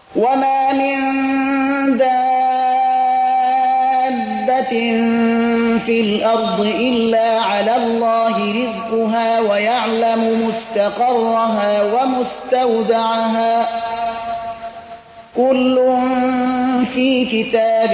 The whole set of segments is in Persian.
وما من دابة في الأرض إلا على الله رزقها ويعلم مستقرها ومستودعها كل في کتاب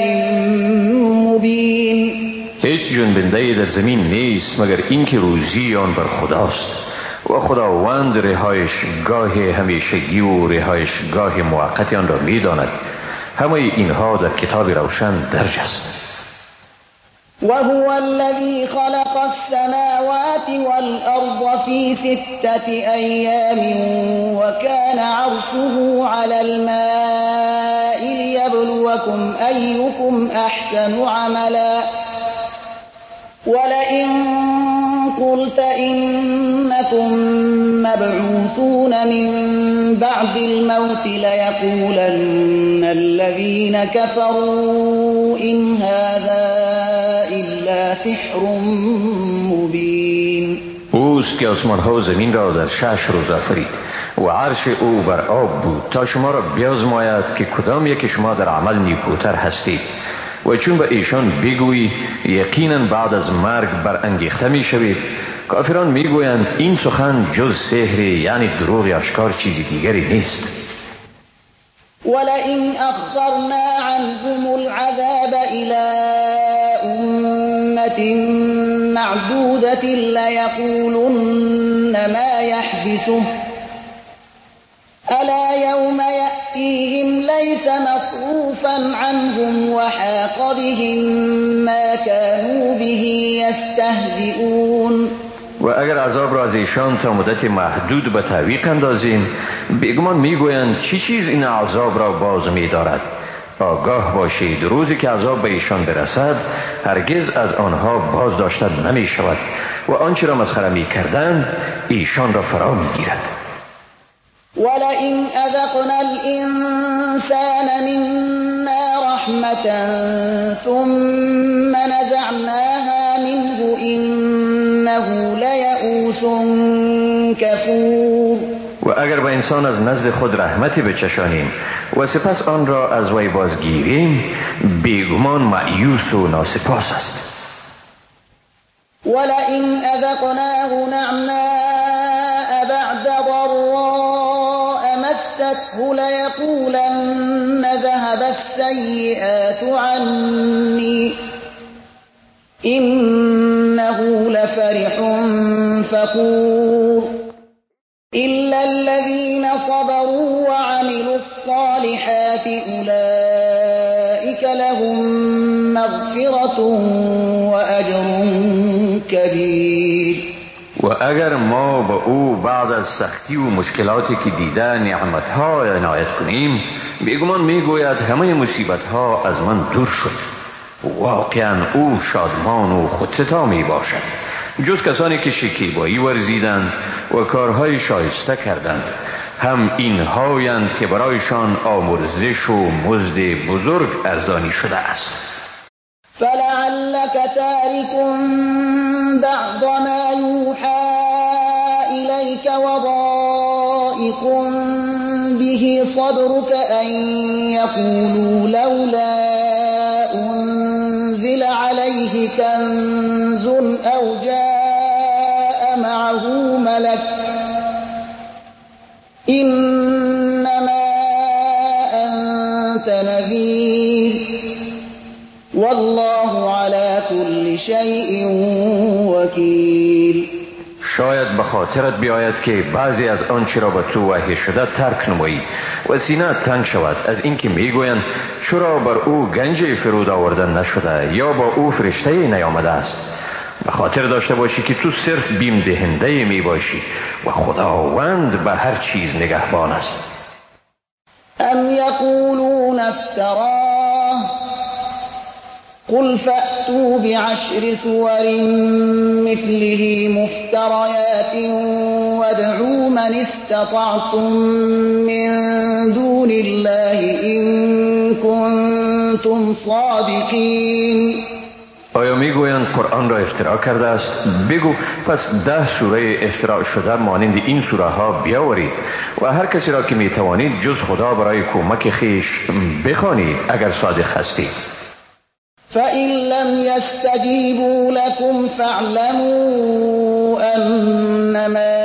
مبین. هیچ جنبنده‌ای در زمین نیست مگر اینکه روزی آن بر خداست و خداوند رهایش گاه همیشگی و رهایش گاه موقتی آن را می‌داند. همه اینها در کتاب روشن درج است. وهو الذي خلق السماوات والأرض في 6 أيام وكان عرشه على الماء ليبلوكم أيكم أحسن عملا ولئن قلت إنكم مبعوثون من بعد الموت ليقولن الذين كفروا إن هذا إلا سحر مبین. اوست که آسمان ها و زمین را در 6 روز آفرید و عرش او بر آب بود تا شما را بیازماید که کدام یک شما در عمل نیکوتر هستید و چون به ایشان بگویی یقینا بعد از مرگ برانگیخته می شوید، کافران می گویند این سخن جز سحر، یعنی دروغ آشکار، چیزی دیگری نیست. ولئن أخرنا عنهم العذاب إلى أمة معدودة ليقولن ما يحبسه ألا يوم يأتيهم ليس مصروفا عنهم وحاق بهم ما كانوا به يستهزئون. و اگر عذاب را از ایشان تا مدت محدود به تعویق اندازیم، بیگمان میگویند چی چیز این عذاب را باز می‌دارد. آگاه باشید روزی که عذاب به ایشان برسد هرگز از آنها باز داشته نمی شود و آنچه را مسخره می کردند ایشان را فرا می گیرد. ولئن أذقنا الإنسان منا رحمة ثم نزعناها منه إنه لیئوس کفور. و اگر به انسان از نزد خود رحمتی بچشانیم و سپس آن را از وی بازگیریم، بیگمان مایوس و ناسپاس است. ولئن أذقناه نعماء بعد ضراء مسته ليقولن ذهب السيئات عني إنه لفرح فخور. إلا الذين صبروا وعملوا الصالحات أولئك لهم مغفرة وأجر کبیر. و اگر ما به او بعد از سختی و مشکلاتی که دیده نعمتها عنایت کنیم، بیگمان میگوید همه مصیبتها از من دور شد. واقعا او شادمان و خودستا می باشد، جز کسانی که شکیبایی ورزیدند و کارهای شایسته کردند، هم اینهایند که برایشان آمرزش و مزد بزرگ ارزانی شده است. فلعلك تارك بعض ما يوحى إليك وضائق به صدرك أن يقولوا لولا أنزل عليه كنز أو جاء معه ملك إنما أنت نذير والله على كل شيء وكيل. شاید به خاطرت بیاید که بعضی از آنچه را به تو وحی شده ترک نمایی و سینه تنگ شود از اینکه میگویند چرا بر او گنجی فرود آوردن نشده یا با او فرشته نیامده است. به خاطر داشته باشی که تو صرف بیم دهنده می باشی و خداوند به هر چیز نگهبان است. ام یقولون افتراه قل فأتوا بعشر سور مثله مفتريات وادعوا من استطعتم من دون الله إن كنتم صادقين آیا میگویند قرآن را افترا کرده است؟ بگو پس 10 سوره افترا شده مانند این سوره ها بیاورید و هر کسی را که میتوانید جز خدا برای کمک خیش بخوانید اگر صادق هستید. فإن لم يستجيبوا لكم فاعلموا أنما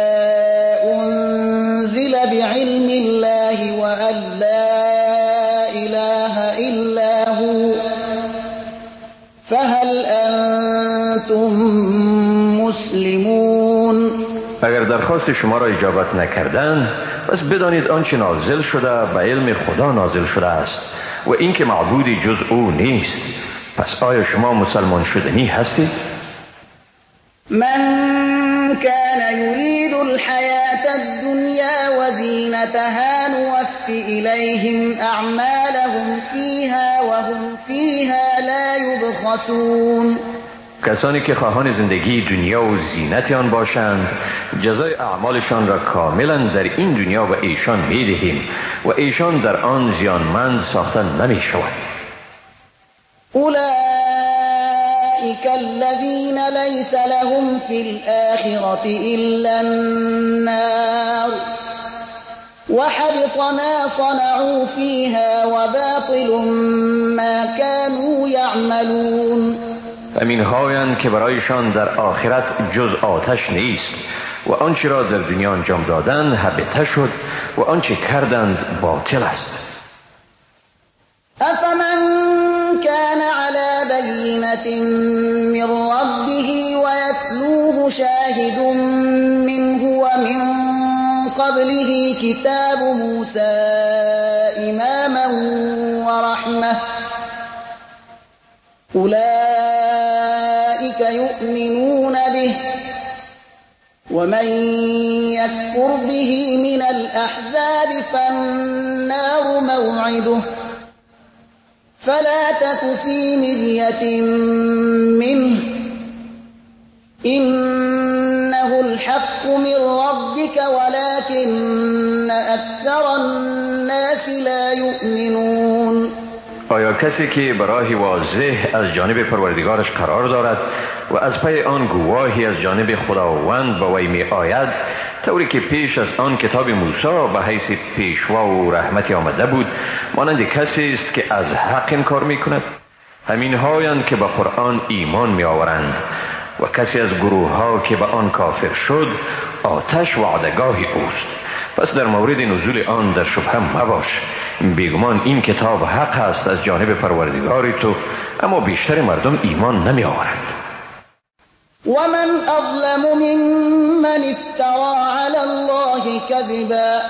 أنزل بعلم الله وأن لا إله إلا هو فهل أنتم مسلمون. اگر درخواست شما را اجابت نکردند پس بدانید آنچه نازل شده به علم خدا نازل شده است و اینکه معبودی جز او نیست. پس آیا شما مسلمان شدنی هستید؟ من كان يريد الحياة الدنيا وزينتها نوفِ إليهم أعمالهم فيها وهم فيها لا يبخسون. کسانی که خواهان زندگی دنیا و زینت آن باشند جزای اعمالشان را کاملا در این دنیا به ایشان می‌دهیم و ایشان در آن زیانمند ساخته نمی‌شوند. أولئك الذين ليس لهم في الآخرة إلا النار وحبط ما صنعوا فيها وباطل ما كانوا يعملون. همین هایند که برایشان در آخرت جز آتش نیست و آنچه را در دنیا انجام دادند هبطه شد و آنچه کردند باطل است. أفمن كان على بينة من ربه ويتلوه شاهد منه ومن قبله كتاب موسى إماما ورحمة أولئك يؤمنون به ومن يكفر به من الأحزاب فالنار موعده فلا تك في مرية منه إنه الحق من ربك ولكن أكثر الناس لا يؤمنون. آیا کسی که به راهی واضح از جانب پروردگارش قرار دارد و از پی آن گواهی از جانب خداوند به وی می آید طوری که پیش از آن کتاب موسی به حیث پیشوا و رحمتی آمده بود مانند کسی است که از حق انکار می کند؟ همین هایند که به قرآن ایمان می آورند و کسی از گروه ها که به آن کافر شد آتش وعدگاه اوست. پس در مورد نزول آن در شبهه مباش. بیگمان این کتاب حق است از جانب پروردگار تو، اما بیشتر مردم ایمان نمی آورند. ومن أظلم ممن افترى على الله كذبا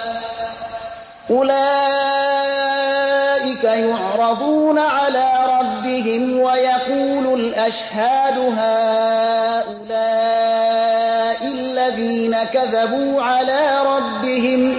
أولئك يعرضون على ربهم ويقول الأشهاد هؤلاء الذين كذبوا على ربهم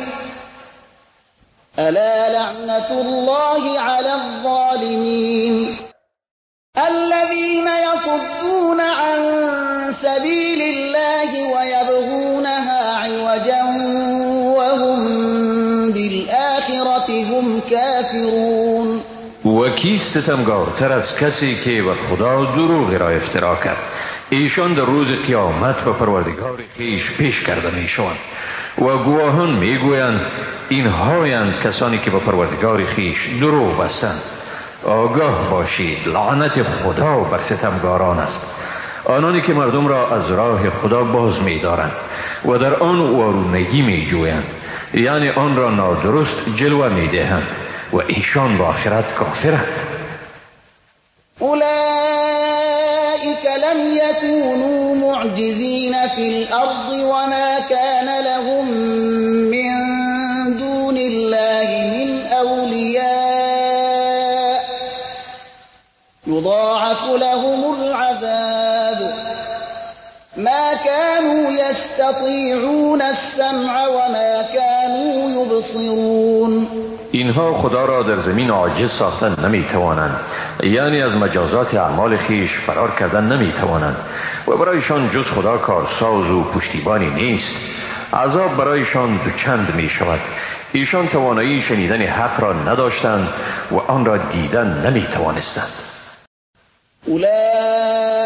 ألا لعنة الله على الظالمين الذين يصدون عن سبيل الله ويبغونها عوجا وهم بالآخرة هم كافرون. و کیست ستمگارتر از کسی که به خدا دروغ را افترا کرد؟ ایشان در روز قیامت به پروردگار خویش پیش کرده می شوند و گواهان می گویند اینهایند کسانی که به پروردگار خویش دروغ بستند. آگاه باشید لعنت خدا بر ستمگاران است، آنانی که مردم را از راه خدا باز می دارند و در آن وارونگی می جویند، یعنی آن را نادرست جلوه می دهند و ایشان با آخرت کافرند. أولئك لم يكونوا معجزين في الأرض وما كان لهم من دون الله من أولياء يضاعف لهم العذاب ما كانوا يستطيعون السمع وما كانوا يبصرون. اینها خدا را در زمین عاجز ساختن نمی توانند، یعنی از مجازات اعمال خیش فرار کردن نمی توانند و برایشان جز خدا کارساز و پشتیبانی نیست. عذاب برایشان دوچند می شود. ایشان توانایی شنیدن حق را نداشتند و آن را دیدن نمی توانستند.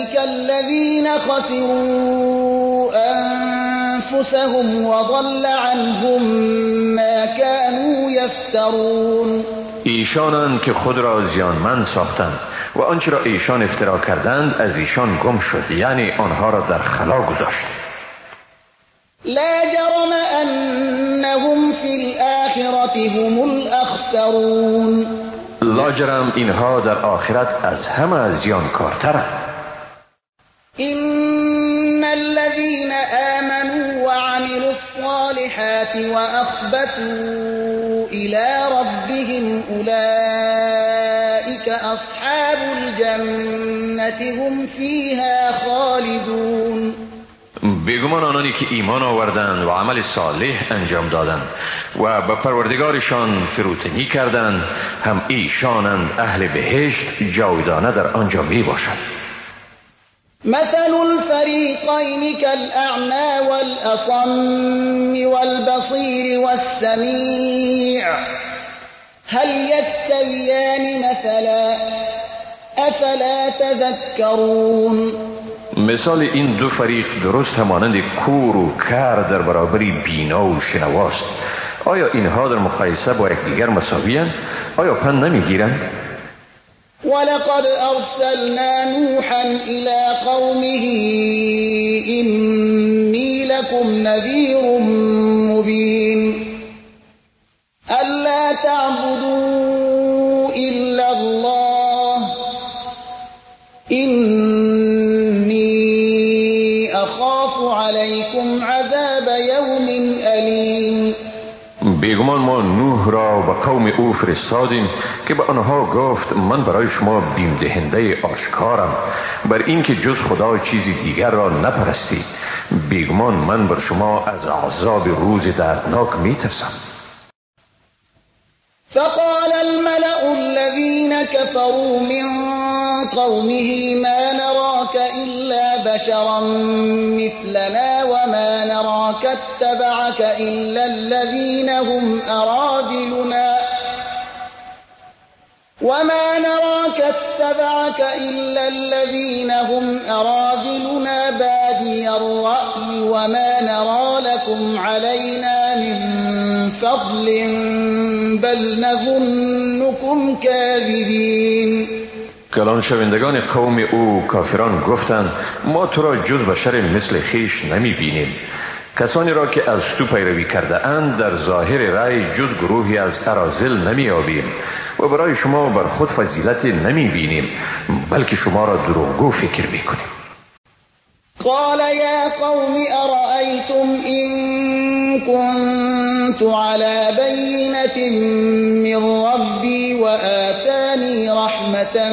أولئك الذين خسروا أنفسهم وضل عنهم ما كانوا يفترون. ایشانند که خود را زیانمند ساختند و آنچه را ایشان افترا کردند از ایشان گم شد، یعنی آنها را در خلا گذاشت. لا جرم أنهم في الآخرة هم الأخسرون. لاجرم اینها در آخرت از همه زیانکارترند. إن الذين آمنوا وعملوا الصالحات وأخبتوا إلى ربهم أولئك أصحاب الجنة هم فيها خالدون. بیگمان آنانی که ایمان آوردند و عمل صالح انجام دادند و به پروردگارشان فروتنی کردند، هم ایشانند اهل بهشت، جاودانه در آنجا می باشند. مثل الفريقين كالأعمى والأصم والبصير والسميع هل يستويان مثلا أفلا تذكرون. مثال این دو فریق درست همانند کور و کر در برابری بینا و شنواست. آیا اینها در مقایسه با یکدیگر مساوی‌اند؟ آیا پند نمیگیرند؟ ولقد أرسلنا نوحا إلى قومه إني لكم نذير مبين ألا تعبدوا إلا الله إني أخاف عليكم عذاب يوم أليم. بیگمان ما نوح را به قوم او فرستادیم که به آنها گفت من برای شما بیم دهنده آشکارم بر این که جز خدا چیزی دیگر را نپرستید. بیگمان من بر شما از عذاب روز دردناک می ترسم. فقال الملأ الذين كفروا من قومه ما نراك إلا بشرا مثلنا وما نراك اتبعك إلا الذين هم أراذلنا بادي الرأي وما نرى لكم علينا من فضل بل نظنكم كاذبين. کلان شوندگان قوم او کافران گفتند ما تو را جز بشر مثل خیش نمی بینیم. کسانی را که از تو پیروی کرده اند در ظاهر رأی جز گروهی از اراذل نمی آبیم و برای شما بر خود فضیلت نمی بینیم بلکه شما را دروغگو فکر می کنیم. قال يا قوم أرأيتم إن كنت على بينة من ربي وآتاني رحمة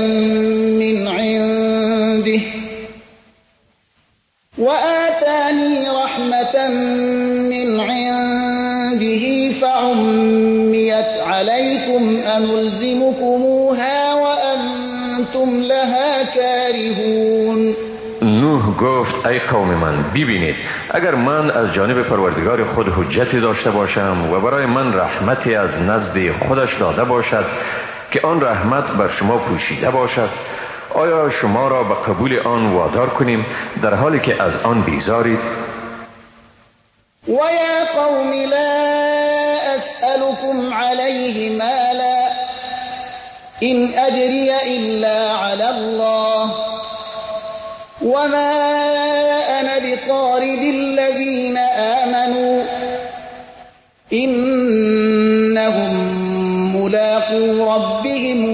من عنده فعميت عليكم أنلزمكموها وأنتم لها كارهون. نوح گفت ای قوم من ببینید اگر من از جانب پروردگار خود حجتی داشته باشم و برای من رحمتی از نزد خودش داده باشد که آن رحمت بر شما پوشیده باشد، آیا شما را به قبول آن وادار کنیم در حالی که از آن بیزارید؟ وَيَا قَوْمِ لَا أَسْأَلُكُمْ عَلَيْهِ مَالًا إِنْ أَجْرِيَ إِلَّا عَلَى اللَّهِ وَمَا أَنَا بِطَارِدِ الَّذِينَ آمَنُوا إِنَّهُمْ مُلَاقُو رَبِّهِمْ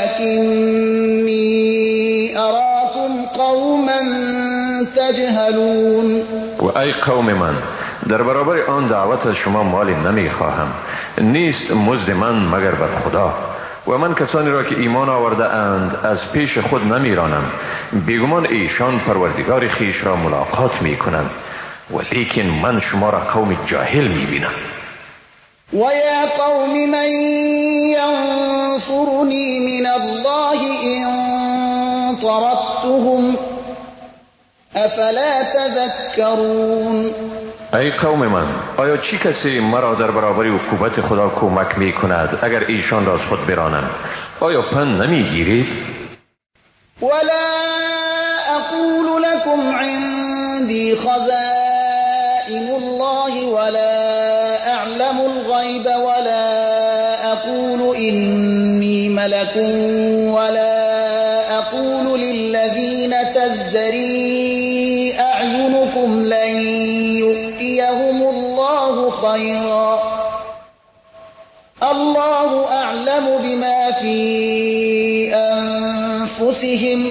وَلَكِنِّي أَرَاكُمْ قَوْمًا تَجْهَلُونَ. و ای قوم من در برابر آن دعوت از شما مالی نمی خواهم، نیست مزد من مگر بر خدا و من کسانی را که ایمان آورده اند از پیش خود نمی رانم. بیگمان ایشان پروردگار خیش را ملاقات می کنند ولیکن من شما را قوم جاهل می بینم. وَيَا قَوْمِ مَنْ يَنْصُرُنِي مِنَ اللَّهِ إِنْ طَرَدتُّهُمْ أَفَلَا تَذَكَّرُونَ. ای قوم من آیا چی کسی مرا در برابر عقوبت خدا کمک می کند اگر ایشان را از خود برانم؟ آیا پند نمی گیرید؟ ولا أقول لكم عندي خزائن الله ولا أعلم الغيب ولا أقول إني ملك ولا أقول للذين تزدري أعينكم لن يؤتيهم الله خيرا الله أعلم بما في أنفسهم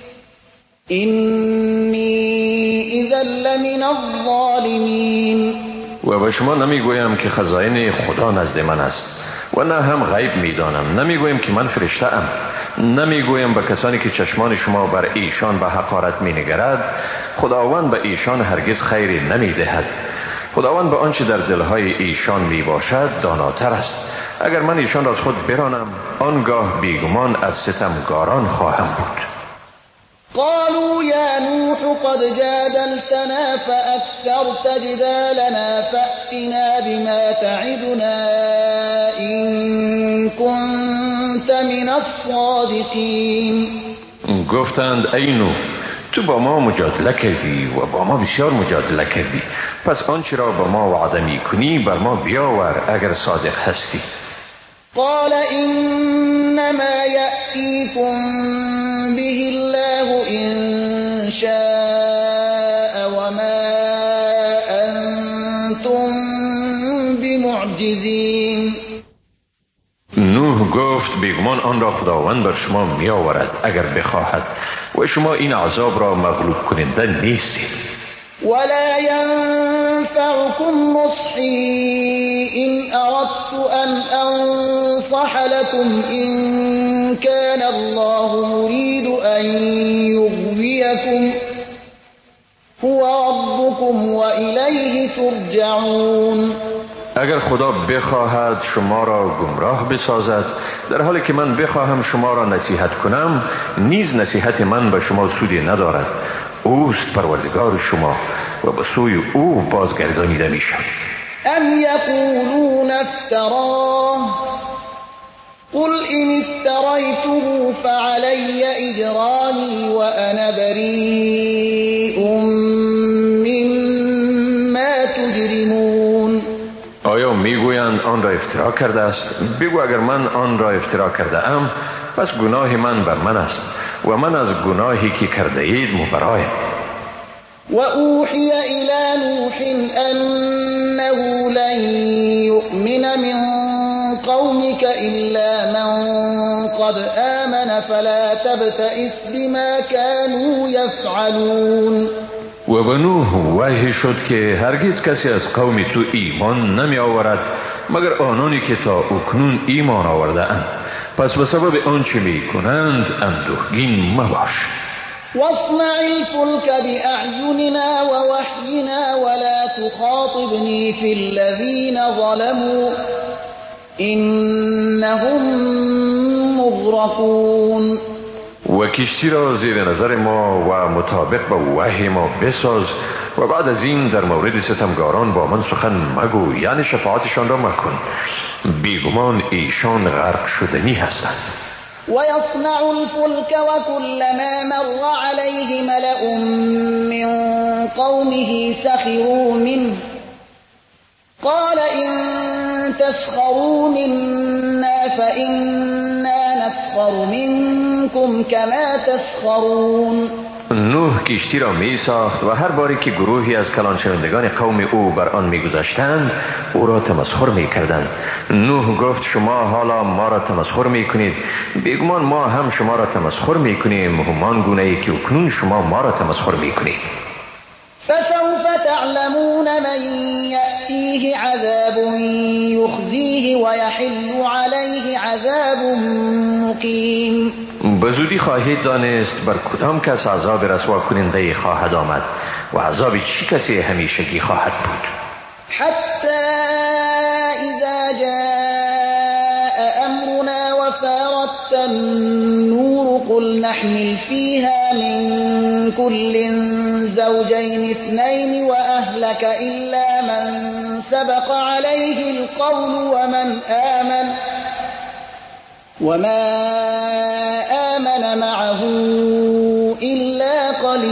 إنی اذا لمن الظالمین. و به شما نمیگویم که خزائن خدا نزد من است و نه هم غیب میدانم. نمیگویم که من فرشته ام. نمیگویم به کسانی که چشمان شما بر ایشان به حقارت مینگرد خداوند به ایشان هرگز خیری نمیدهد. خداوند به آنچه در دلهای ایشان میباشد داناتر است. اگر من ایشان را از خود برانم آنگاه بیگمان از ستمگاران خواهم بود. قالوا يا نوح قد جادلتنا فأكثرت جدالنا فأتنا بما تعدنا إن كنت من الصادقين. گفتند ای نوح تو با ما مجادله کردی و با ما بسیار مجادله کردی، پس آنچه را با ما وعده می کنی بر ما بیاور اگر صادق هستی. قال إنما يأتيكم به الله إن شاء وما أنتم بمعجزين. نوح گفت بیگمان آن را خداوند بر شما می آورد اگر بخواهد و شما این عذاب را مغلوب کننده نیستید. ولا ينفعكم نصحي إن أردت أن أنصح لكم إن كان الله يريد أن يغويكم هو ربكم وإليه ترجعون. اگر خدا بخواهد شما را گمراه بسازد در حالی که من بخواهم شما را نصیحت کنم نیز نصیحت من به شما سودی ندارد. اوست پروردگار شما و به سوی او بازگردانیده میشم. ام یقولون افتراه قل إن افتريته فعلي إجرامي وأنا بريء مما تجرمون. آیا میگویند آن را افترا کرده است؟ بگو اگر من آن را افترا کرده ام پس گناه من بر من است و من از گناهی که کرده اید مبرایم. وأوحي إلى نوح أنه لن يؤمن من قومك إلا من قد آمن فلا تبتئس بما كانوا يفعلون. و به نوح وحی شد که هرگز کسی از قوم تو ایمان نمی آورد مگر آنانی که تا اکنون ایمان آورده اند، پس به سبب آنچه می کنند اندوهگین مباش. واصنع الفلك بأعيننا ووحينا ولا تخاطبني في الذين ظلموا إنهم مغرقون. و کشتی را زیر نظر ما و مطابق به وحی ما بساز و بعد از این در مورد ستمگاران با من سخن مگو، یعنی شفاعتشان را مکن، بیگمان ایشان غرق شدنی هستند. ويصنع الفلك وكلما مر عليه ملأ من قومه سخروا منه قال إن تسخروا منا فإنا نسخر منكم كما تسخرون. نوح کشتی را می ساخت و هر باری که گروهی از کلان شوندگان قوم او بر آن می گذشتند او را تمسخر می کردند. نوح گفت شما حالا ما را تمسخر می کنید، بیگمان ما هم شما را تمسخر می کنیم همان گونه‌ای که اکنون شما ما را تمسخر می کنید. فسوف تعلمون من يأتيه عذاب يخزيه ويحل عليه عذاب مقيم. به زودی خواهید دانست بر کدام کس عذاب رسوا کننده خواهد آمد و عذاب چی کسی همیشگی خواهد بود. حتى إذا جاء أمرنا وفارت النور قل نحمل فيها من كل زوجين اثنين وأهلك إلا من سبق عليه القول وما آمن معه إلا قليل.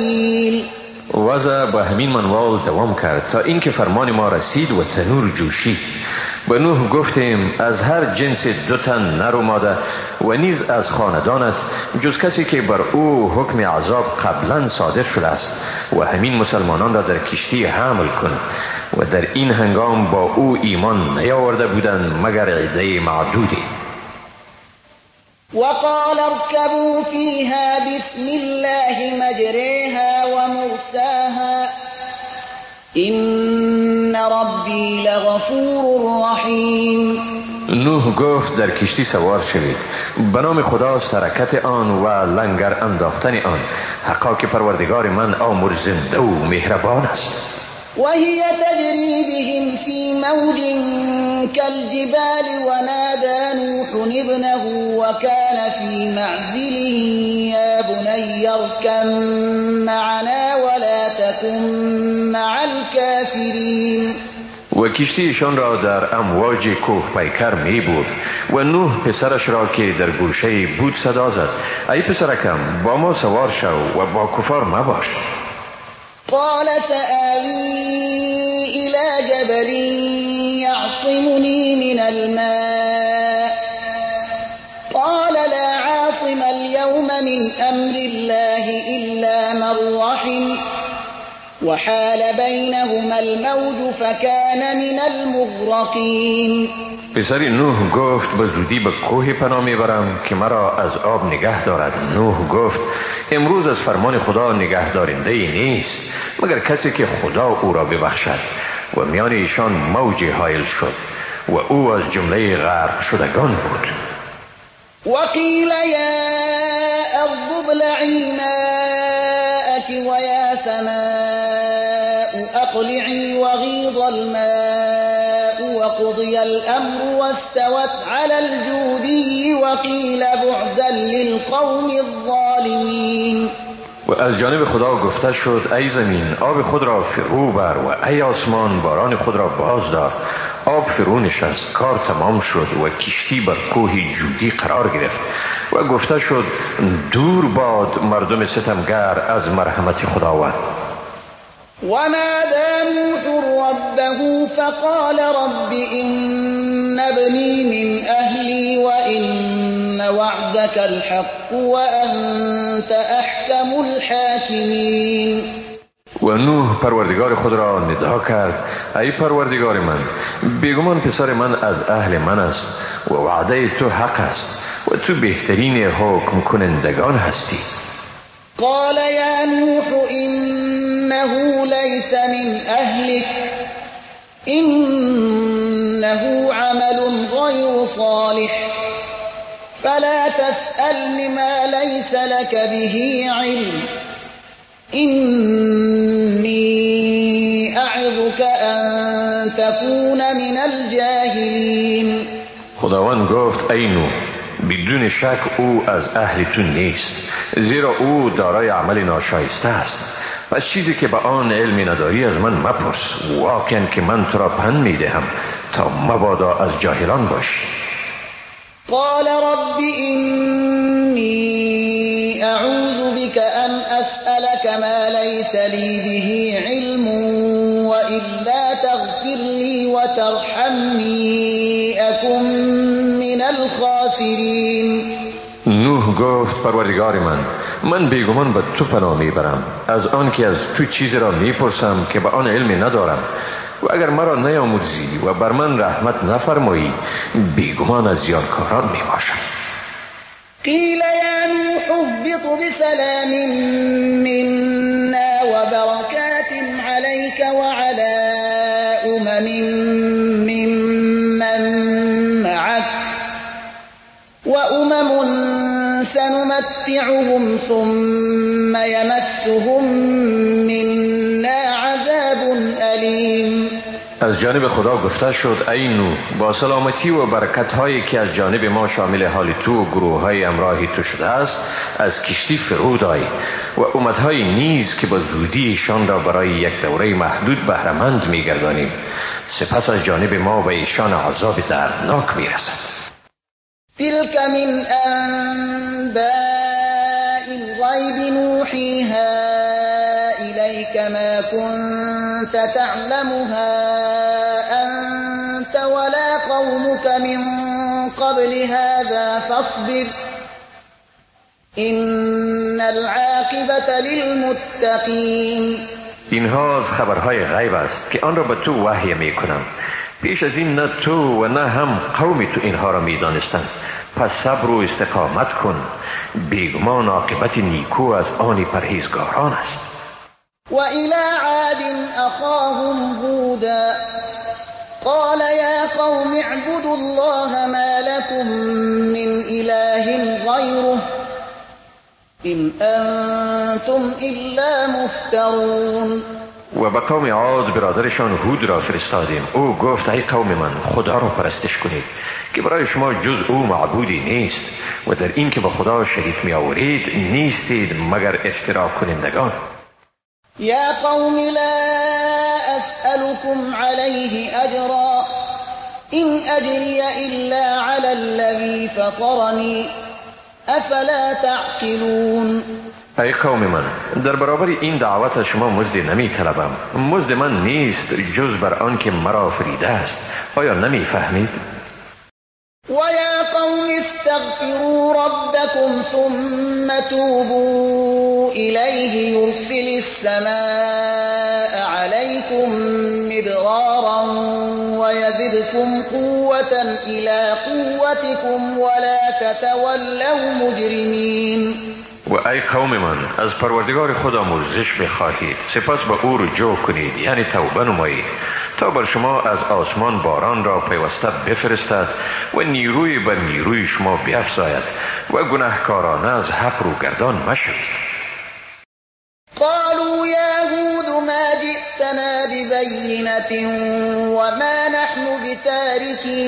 وضع با همین منوال دوام کرد تا اینکه فرمان ما رسید و تنور جوشید. به نوح گفتیم از هر جنس 2 تن نر و ماده و نیز از خاندانت جز کسی که بر او حکم عذاب قبلا صادر شده است و همین مسلمانان را در کشتی حمل کن. و در این هنگام با او ایمان نیاورده بودند مگر عده معدودی. وقال اركبوا فيها بسم الله مجريها ومرساها إن ربي لغفور رحيم. نوح گفت در کشتی سوار شوید، به نام خداست حرکت آن و لنگر انداختن آن، حقا که پروردگار من آمر زنده و مهربان است. وهي تجري بهم في موج كالجبال ونادى نوح ابنه وكان في معزل يا بني اركب معنا ولا تكن مع الكافرين. و کشتیشان را در امواج کوه پیکر می بود و نوح پسرش را که در گوشه بود صدا زد: ای پسرکم با ما سوار شو و با کفار مباش. قال سآوي إلى جبل يعصمني من الماء قال لا عاصم اليوم من أمر الله إلا من رحم وحال بينهما الموج فكان من المغرقين. پسر نوح گفت به زودی به کوه پناه میبرم که مرا از آب نگه دارد. نوح گفت امروز از فرمان خدا نگه دارنده ای نیست مگر کسی که خدا او را ببخشد. و میان ایشان موجی حایل شد و او از جمله غرق شدگان بود. وقیل یا ارض ابلعی ماءک و یا سماء اقلعی وغیض الماء وقضی الامر واستوت على الجودی وقیل بعدا للقوم الظالمین. و از جانب خدا گفته شد ای زمین آب خود را فرو بر و ای آسمان باران خود را باز دار. آب فرو نشست، کار تمام شد و کشتی بر کوه جودی قرار گرفت و گفته شد دور باد مردم ستمگر از مرحمت خداوند. ونادى نوح ربه فقال رب إن ابني من أهلي وإن وعدك الحق وأنت أحكم الحاكمين. و نوح پروردگار خود را ندا کرد ای پروردگار من بیگمان پسر من از اهل من است و وعده تو حق است و تو بهترین حکم کنندگان هستی. قال يا نوح إنه ليس من أهلك إنه عمل غير صالح فلا تسألني ما ليس لك به علم إني أعظك أن تكون من الجاهلين. خداوند گفت ای نوح بدون شک او از اهل تو نیست زیرا او دارای عمل ناشایسته است. پس چیزی که به آن علمی نداری از من مپرس، واقعا که من تو را پند میدهم تا مبادا از جاهلان باشی. قال رب إني أعوذ بك أن أسألك ما ليس لي به علم وإلا تغفر لي وترحمني أكن من الخاسرين. نوح گفت پروردگار من بیگمان به تو پناه میبرم از آن که از تو چیزی را میپرسم که به آن علمی ندارم و اگر مرا نیامرزی و بر من رحمت نفرمایی بیگمان از زیانکاران میباشم. قیل یا نوح اهبط بسلام منا وبركات عليك وعلى أمم ممن معك وأمم سنمتعهم ثم يمسهم منا عذاب أليم. از جانب خدا گفته شد ای نوح با سلامتی و برکت هایی که از جانب ما شامل حال تو و گروه های امراهی تو شده است از کشتی فرود آی و امت های نیز که با زودی ایشان را برای یک دوره محدود بهره‌مند میگردانیم. سپس از جانب ما به ایشان عذاب دردناک میرسد. تلك من أنباء الغيب نوحيها إليك ما كنت تعلمها أنت ولا قومك من قبل هذا فاصبر إن العاقبة للمتقين. اینها از خبرهای غیب است که آن را به تو وحی می کنم. پیش از این نه تو و نه هم قوم تو اینها را می دانستند. پس صبر و استقامت کن، بیگمان عاقبت نیکو از آن پرهیزگاران است. و الی عاد اخاهم هودا قال یا قوم اعبدوا الله ما لكم من اله غیره إن أنتم إلا مفترون. و به قوم عاد برادرشان هود را فرستادیم. او گفت ای قوم من، خدا را پرستش کنید که برای شما جز او معبودی نیست و در این که به خدا شریک می آورید نیستید مگر افترا کنندگان. یا قوم لا أسألكم عليه أجرا إن أجري إلا على الذي فطرني افلا تعقلون. ای قوم من، در برابر این دعوت شما مزدی نمی طلبم. مزد من نیست جز بر آن که مرا فریده است. آیا نمی فهمید؟ و یا قوم استغفروا ربكم ثم توبوا الیه یرسل السماء علیکم مدرارا ويزدكم قوة إلى قوتكم ولا تتولوا مجرمين. و ای قوم من، از پروردگار خود آمرزش بخواهید، سپس به او رجوع کنید، یعنی توبه نمایید تا بر شما از آسمان باران را پیوسته بفرستد و نیروی بر نیروی شما بیفزاید و گناهکارانه از حق رو گردان مشوید. قالوا يا هود ما جئتنا ببينة وما نحن بتاركي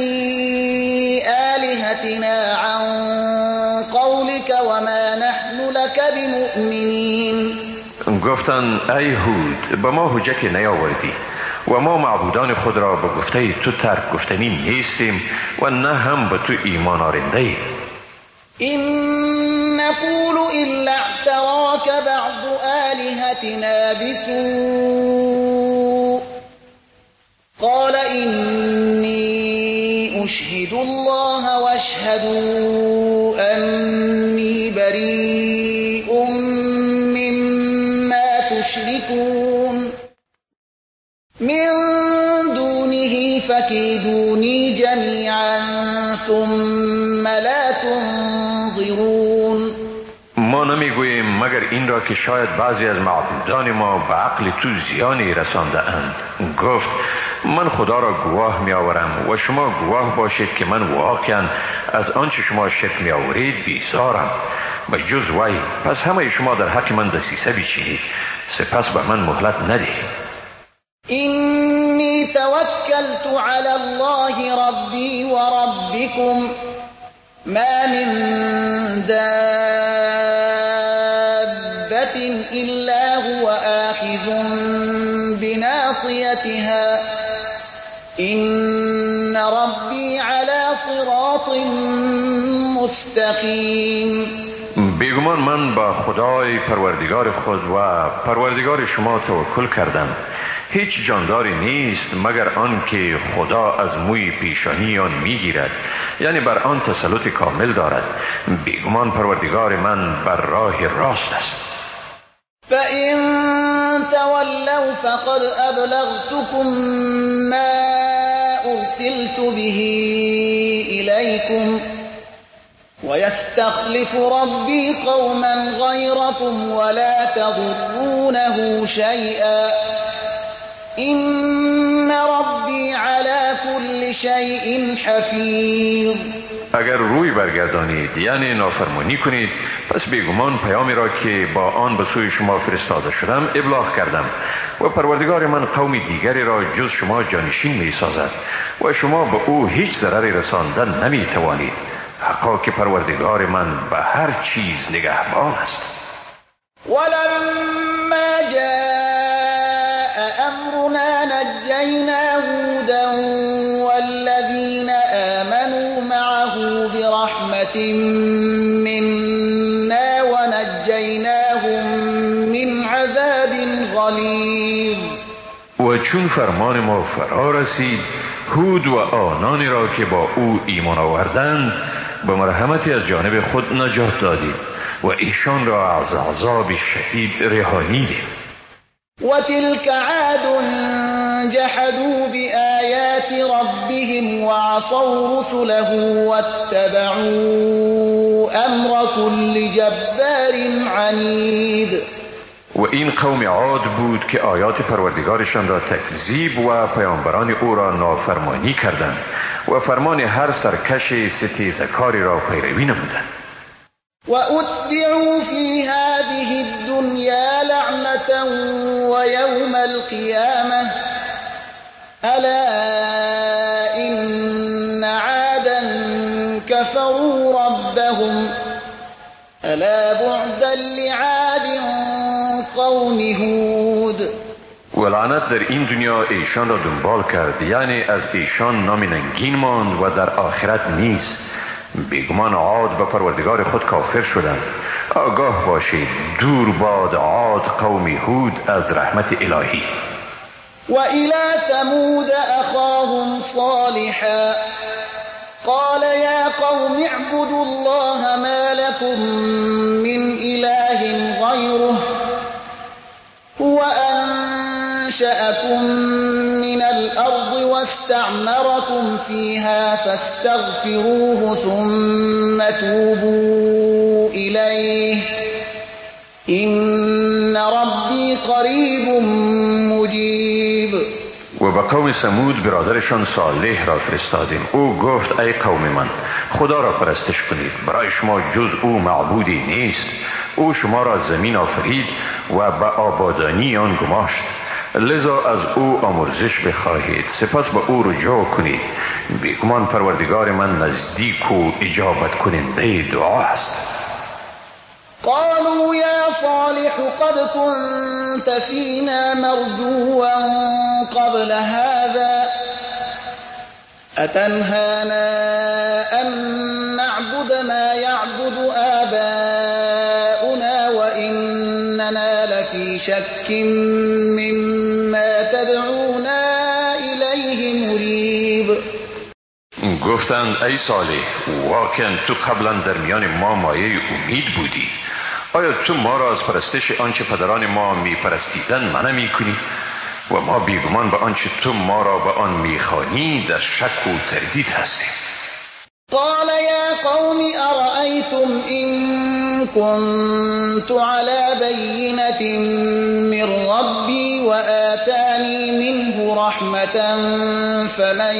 آلهتنا عن قولك وما نحن لك بمؤمنين. گفتند ای هود، به ما حجتی نیاوردی و ما معبودان خود را به گفته تو ترک گفتنی نیستیم و نه هم به تو ایمان آرنده ایم. إن نقول إلا اعتراك بعض آلهتنا بسوء قال إني أشهد الله واشهدوا أني بريء مما تشركون من دونه فكيدوني جميعا ثم لا تنظرون. ما نمیگوییم مگر این را که شاید بعضی از معبودان ما به عقل تو زیانی رسانده اند. گفت من خدا را گواه می آورم و شما گواه باشید که من واقعا از آنچه شما شک می آورید بیزارم و جز وی. پس همه شما در حق من دسیسه بیچینید، سپس به من مهلت ندهید. إني توكلت على الله ربي وربكم ما من دابة إلا هو آخذ بناصيتها إن ربي على صراط مستقيم. بیگمان من با خدای پروردگار خود و پروردگار شما توکل کردم. هیچ جانداری نیست مگر آن که خدا از موی پیشانی آن میگیرد، یعنی بر آن تسلط کامل دارد. بیگمان پروردگار من بر راه راست است. فإن تولوا فقد أبلغتكم ما أرسلت به إليكم ويستخلف ربي قوما غيركم ولا تضرونه شيئا إن ربي على كل شيء حفيظ. اگر روی برگردانید یعنی نافرمانی کنید، پس بیگمان پیامی را که با آن به سوی شما فرستاده شدم ابلاغ کردم و پروردگار من قوم دیگری را جز شما جانشین می سازد و شما به او هیچ ضرری رساندن نمی توانید. حقا که پروردگار من به هر چیز نگهبان است. ولما جاء أمرنا نجينا هودا والذين آمنوا معه برحمة منا ونجيناهم من عذاب غليظ. چون فرمان ما فرا رسید، هود و آنانی را که با او ایمان آوردند به مرحمتی از جانب خود نجات دادیم و ایشان را از عذاب شدید رهانیدیم. وتلك عاد جحدوا بآيات ربهم وعصوا رسله واتبعوا أمر كل جبار عنيد. و این قوم عاد بود که آیات پروردگارشان را تکذیب و پیامبران او را نافرمانی کردند و فرمان هر سرکش ستیزکاری را پیروی نمودند. وأتبعوا في هذه الدنيا لعنة ويوم القيامة ألا إن عادا كفروا ربهم ألا بعدا لعاد قوم هود. و لعنت در این دنیا ایشان را دنبال کرد، یعنی از ایشان نام ننگین ماند و در آخرت نیست. بیگمان عاد به پروردگار خود کافر شدند. آگاه باشید دور باد عاد قوم هود از رحمت الهی. و إلى ثمود أخاهم صالحا قال يا قوم اعبدوا الله ما لكم من إله غيره هو أنشأكم من الأرض واستعمركم فيها فاستغفروه ثم توبوا إليه إن ربي قریب مجیب. و به قوم ثمود برادرشان صالح را فرستادیم. او گفت ای قوم من، خدا را پرستش کنید، برای شما جز او معبودی نیست. او شما را زمین آفرید و به آبادانی آن گماشت، لذا از او آمرزش بخواهید، سپس به او رجوع کنید. بیگمان پروردگار من نزدیک و اجابت کننده دعا است. قالوا يا صالح قد كنت فينا مرجوا قبل هذا أتنهانا أن نعبد ما يعبد آباؤنا وإننا لفي شك مما تدعونا إليه مريب. گفتند ای صالح، واقعا تو قبلا در میان ما مایه امید بودی. آیا تو ما را از پرستش آنچه پدران ما می پرستیدن منع می کنی؟ و ما بیگمان به آنچه تو ما را به آن می خوانی در شک و تردید هستیم. قال يا قوم أرأيتم إن كنت على بينة من ربي وآتاني منه رحمة فمن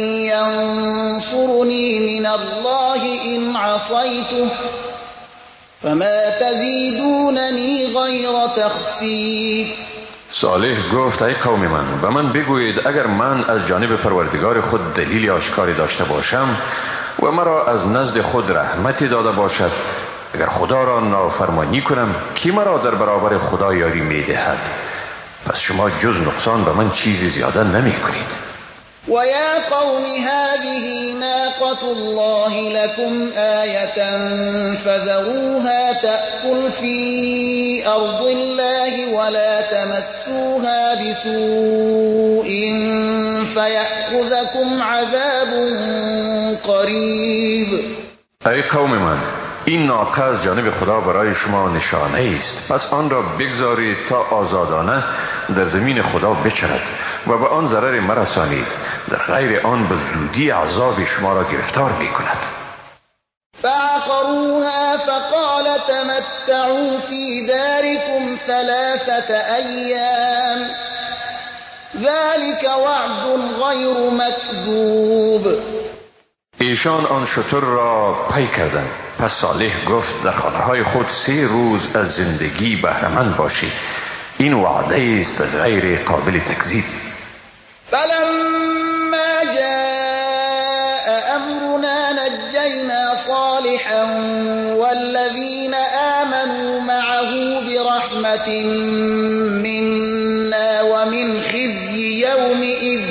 ينصرني من الله إن عصيته فما تزيدونني غير تخسیر. صالح گفت ای قوم من، به من بگویید اگر من از جانب پروردگار خود دلیل آشکاری داشته باشم و مرا از نزد خود رحمتی داده باشد، اگر خدا را نافرمانی کنم کی مرا در برابر خدا یاری می دهد؟ پس شما جز نقصان به من چیزی زیاده نمی کنید. ويا قوم هذه ناقة الله لكم آية فذروها تأكل في أرض الله ولا تمسوها بسوء فيأخذكم عذاب قریب. ای قوم من، این ناقه از جانب خدا برای شما نشانه است، پس آن را بگذارید تا آزادانه در زمین خدا بچرد و به آن ضرر مرسانید، در غیر آن به زودی عذاب شما را گرفتار می کند. فعقروها فقال تمتعوا في داركم 3 أيام ذلك وعد غیر مکذوب. ایشان آن شتر را پی کردند. پس صالح گفت در خانه های خود 3 روز از زندگی بهره‌مند باشید، این وعده است غیر قابل تکذیب. فلما جاء أمرنا نجينا صالحا والذين آمنوا معه برحمة منا ومن خزي يومئذ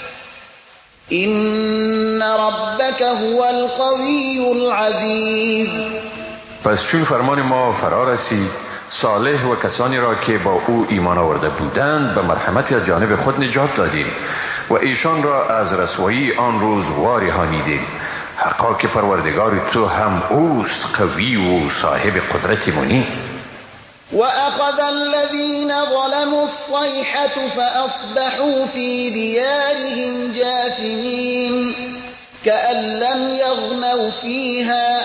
إن ربك هو القوي العزيز. پس چون فرمان ما فرا رسید، صالح و کسانی را که با او ایمان آورده بودند به مرحمتی از جانب خود نجات دادیم و ایشان را از رسوایی آن روز وارهانیدیم. حقا که پروردگار تو هم اوست قوی و صاحب قدرت منی. وأخذ الذين ظلموا الصيحة فأصبحوا في ديارهم جاثمين كأن لم يغنوا فيها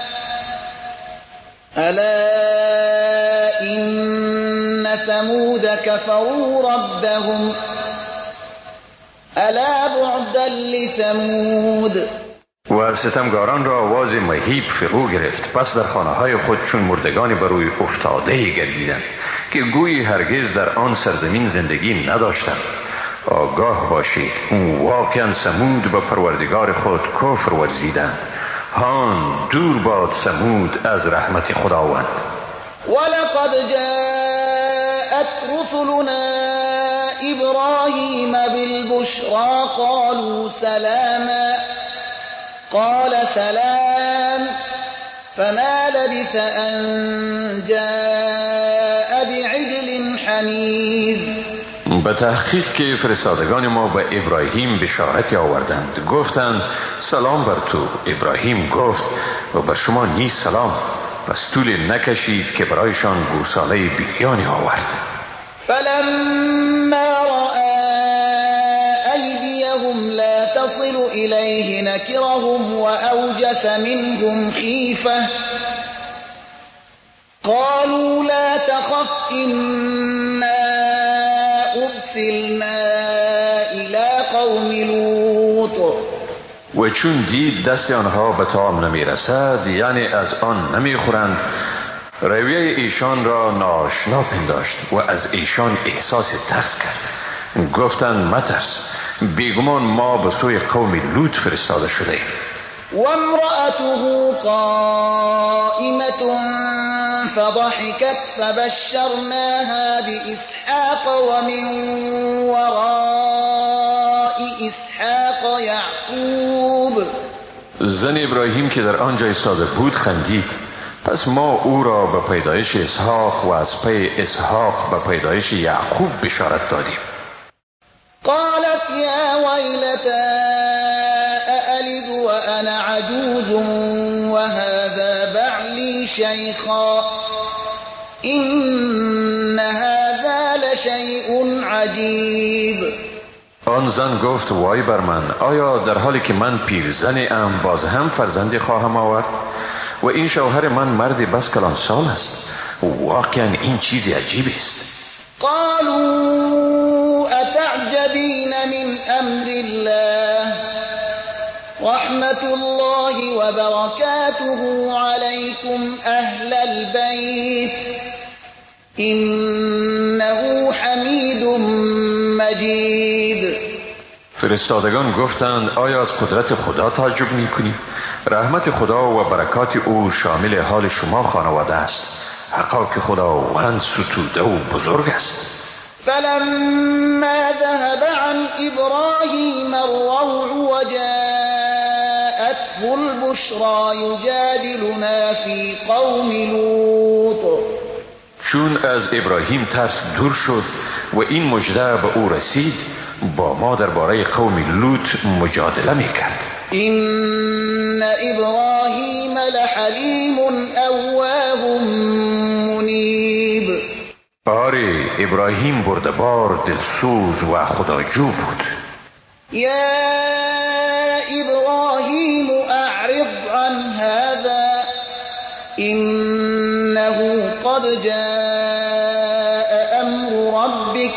ألا إن ثمود كفروا ربهم ألا بعدا لثمود. و ستمگاران را آواز مهیب فرو گرفت، پس در خانه های خود چون مردگانی بر روی افتاده گردیدند که گویی هرگز در آن سرزمین زندگی نداشتند. آگاه باشید واقعا ثمود به پروردگار خود کفر ورزیدند. هان دور باد ثمود از رحمت خداوند. ولقد جاءت رسلنا إبراهيم بالبشرى قالوا سلاما قال سلام فما لبث أن جاء بعجل حنیذ. به تحقیق که فرستادگان ما به ابراهیم بشارتی آوردند، گفتند سلام بر تو. ابراهیم گفت و بر شما نیز سلام. پس طول نکشید که برایشان گوساله بیریانی آورد. فلما رأى أيديهم لا تصل إليه نكرهم وأوجس منهم خيفة قالوا لا تخف إنا أرسلنا إلى قوم لوط. و چون دید دست آنها به طعام نمی رسد، یعنی از آن نمی خورند، رویه ایشان را ناآشنا پنداشت و از ایشان احساس ترس کرد. گفتند مترس، بیگمان ما به سوی قوم لوط فرستاده شده. وامرأته قائمة فضحكت فبشرناها بإسحاق ومن وراء إسحاق یعقوب. زن ابراهیم که در آنجا ایستاده بود خندید. پس ما او را به پیدایش اسحاق و از پی اسحاق به پیدایش یعقوب بشارت دادیم. قالت یا ویلتا أألد وأنا عجوز وهذا بعلی شیخا إن هذا لشیء عجیب. آن زن گفت وای بر من، آیا در حالی که من پیرزنی ام باز هم فرزندی خواهم آورد؟ و این شوهر من مردی بس کلان سال است. واقعا این چیزی عجیب است. قالوا أتعجبين من أمر الله رحمة الله وبركاته عليكم أهل البيت إنه حمید مجید. فرستادگان گفتند آیا از قدرت خدا تعجب می‌کنی؟ رحمت خدا و برکات او شامل حال شما خانواده است. حقا که خداوند ستوده و بزرگ است. فلما ذهب عن إبراهيم الروع وجاءته البشرى يجادلنا في قوم لوط. چون از ابراهیم ترس دور شد و این مژده به او رسید، با ما درباره قوم لوط مجادله می‌کرد. إن إبراهيم لحليم أواه منیب. آره، ابراهیم بردبار، دلسوز و خداجو بود. یا إبراهيم أعرض عن هذا إنه قد جاء أمر ربك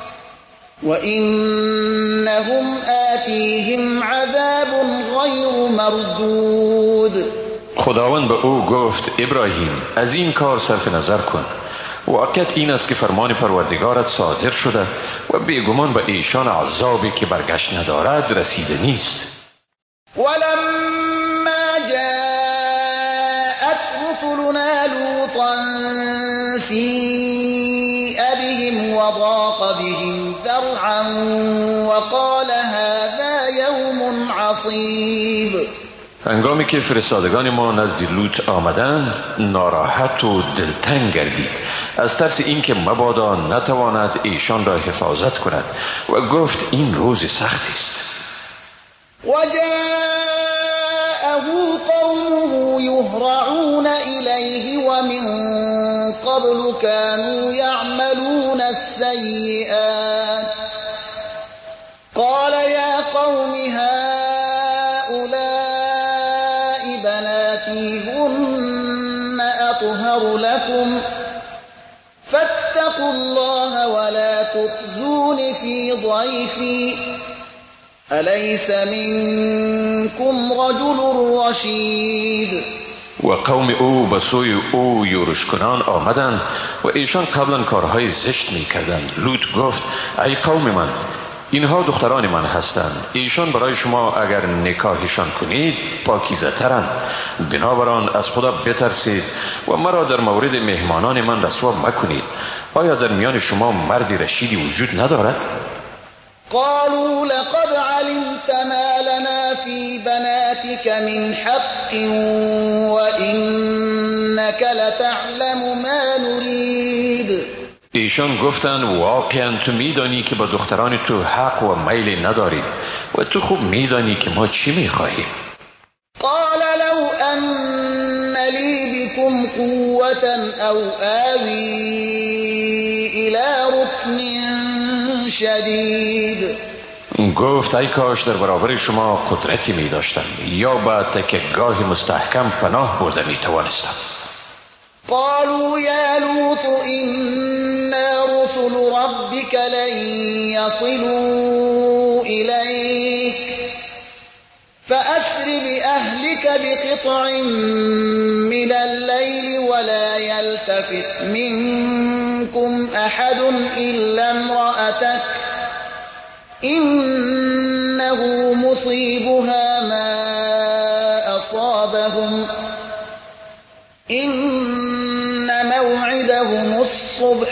وإنهم آتيهم عذاب غیر مردود. خداوند به او گفت ابراهیم از این کار صرف نظر کن. واقعیت این است که فرمان پروردگارت صادر شده و بیگمان به ایشان عذابی که برگشت ندارد رسیده نیست. ولما جاءت رسلنا لوطا سیء بهم وضاق بهم ذرعا وقال هذا یوم عصیب. هنگامی که فرستادگان ما نزد لوط آمدند ناراحت و دلتنگ گردید از ترس اینکه مبادا نتواند ایشان را حفاظت کند و گفت این روز سختی است. وجاءه قومه يهرعون إليه ومن قبل كانوا يعملون السيئات قال يا قوم هؤلاء بناتي هن أطهر لكم فاتقوا الله ولا تخزون في ضيفي أليس منكم رجل رشید. و قوم او به سوی او یورش کنان آمدند و ایشان قبلا کارهای زشت می کردند. لوط گفت ای قوم من، اینها دختران من هستند، ایشان برای شما اگر نکاحشان کنید پاکیزه ترند، بنابراین از خدا بترسید و مرا در مورد مهمانان من رسوا مکنید. آیا در میان شما مردی رشیدی وجود ندارد؟ قالوا لقد علمت ما لنا في بناتك من حق وإنك لتعلم ما نريد. ایشان گفتند واقعا تو میدانی که با دختران تو حق و میل نداری و تو خوب میدانی که ما چی میخواهیم. قال لو أن لي بكم قوة أو آوي إلى ركن شدید. گفت ای کاش در برابر شما قدرتی می داشتم یا به تکیهگاه مستحکم پناه برده می توانستم. قالوا يا لوط إنا رسل ربك لن يصلوا إليك فأسر بأهلك بقطع من الليل ولا يلتفت منكم أحد إلا امرأتك إنه مصيبها ما أصابهم إن موعدهم الصبح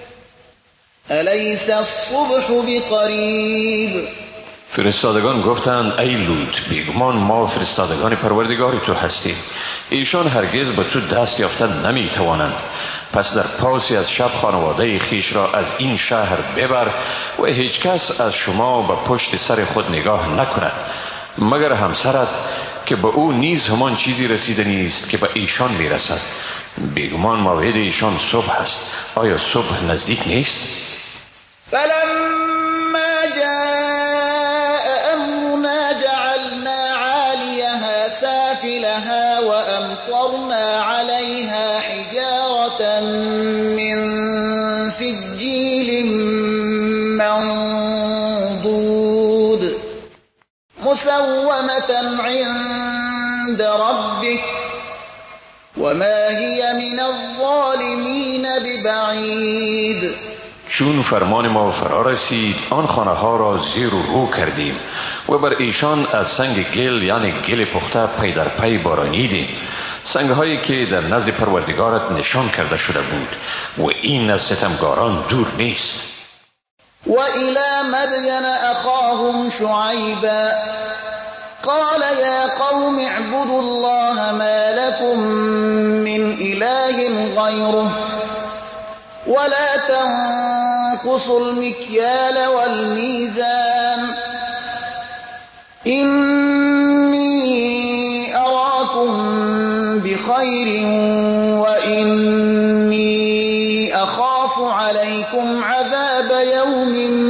أليس الصبح بقریب. فرستادگان گفتند ای لوط، بیگمان ما فرستادگان پروردگار تو هستیم، ایشان هرگز به تو دست یافتن نمی توانند. پس در پاسی از شب خانواده خیش را از این شهر ببر و هیچ کس از شما به پشت سر خود نگاه نکند مگر همسرت که به او نیز همان چیزی رسیدنی است که به ایشان می رسد. بیگمان موعد ایشان صبح است. آیا صبح نزدیک نیست؟ فلما جاء أمرنا جعلنا عاليها سافلها وأمطرنا عليها حجارة من سجيل منضود مسومة عند ربك وما هي من الظالمين ببعید. چون فرمان ما فرا رسید آن خانه ها را زیر و رو کردیم و بر ایشان از سنگ گل یعنی گل پخته پی در پی بارانیدیم، سنگ هایی که در نزد پروردگارت نشان کرده شده بود و این از ستمگاران دور نیست. و الی مدین اخاهم شعیبا قال یا قوم اعبدوا الله ما لكم من اله غیره ولا تنقصوا المكيال والميزان إني أراكم بخير وإني أخاف عليكم عذاب يوم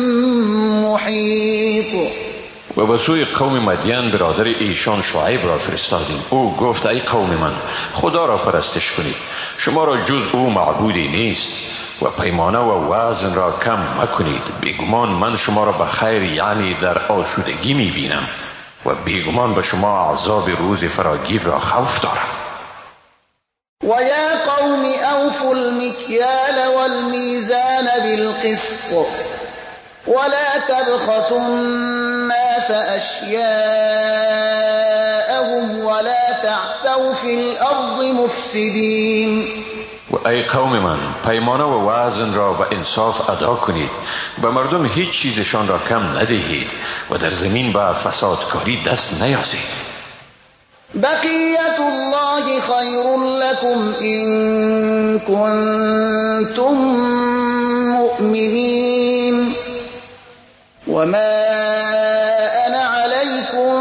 محيط. و به سوی قوم مدین برادر ایشان شعیب را فرستادیم. او گفت ای قوم من، خدا را پرستش کنید، شما را جز او معبودی نیست و پیمانه و وزن را کم مکنید. بیگمان من شما را به خیر یعنی در آسودگی می بینم و بیگمان به شما عذاب روز فراگیر را خوف دارم. و یا قوم اوفوا المکیال والمیزان بالقسط ولا تبخسوا الناس اشیاءهم ولا تعثوا فی الارض مفسدین. و ای قوم من، پیمانه و وزن را به انصاف ادا کنید، به مردم هیچ چیزشان را کم ندهید و در زمین به فسادکاری دست نیازید. بقية الله خير لكم إن كنتم مؤمنين وما أنا عليكم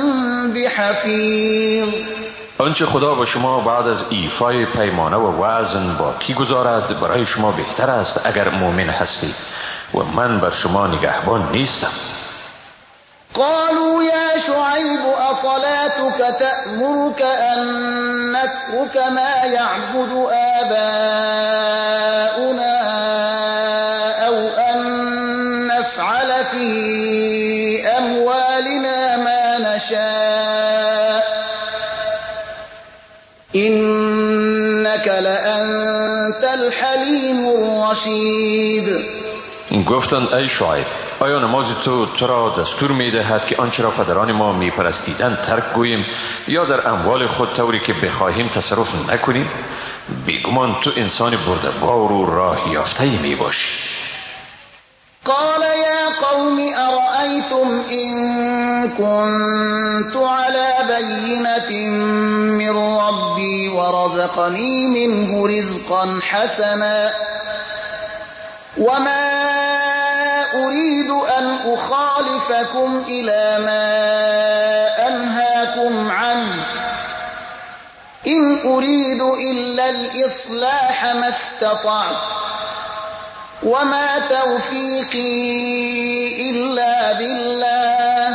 بحفیظ. آنچه خدا با شما بعد از ایفای پیمانه و وزن باقی گذارد برای شما بهتر است اگر مؤمن هستید و من بر شما نگهبان نیستم. قالوا يا شعيب أصلاتك تأمرك أن نترك ما يعبد آباؤنا أو أن نفعل في أموالنا ما نشاء إنك لأنت الحليم الرشيد. گفتند ای شعیب آیا نماز تو را دستور می دهد که آنچه را پدران ما می پرستیدند ترک گوییم یا در اموال خود طوری که بخواهیم تصرف نکنیم؟ بیگمان تو انسان بردبار و راه یافته می باشی. قال يا قوم أرأيتم إن كنت على بينة من ربي ورزقني منه رزقا حسنا وما أريد أن أخالفكم إلى ما أنهاكم عنه إن أريد إلا الإصلاح ما استطعت وما توفيقي إلا بالله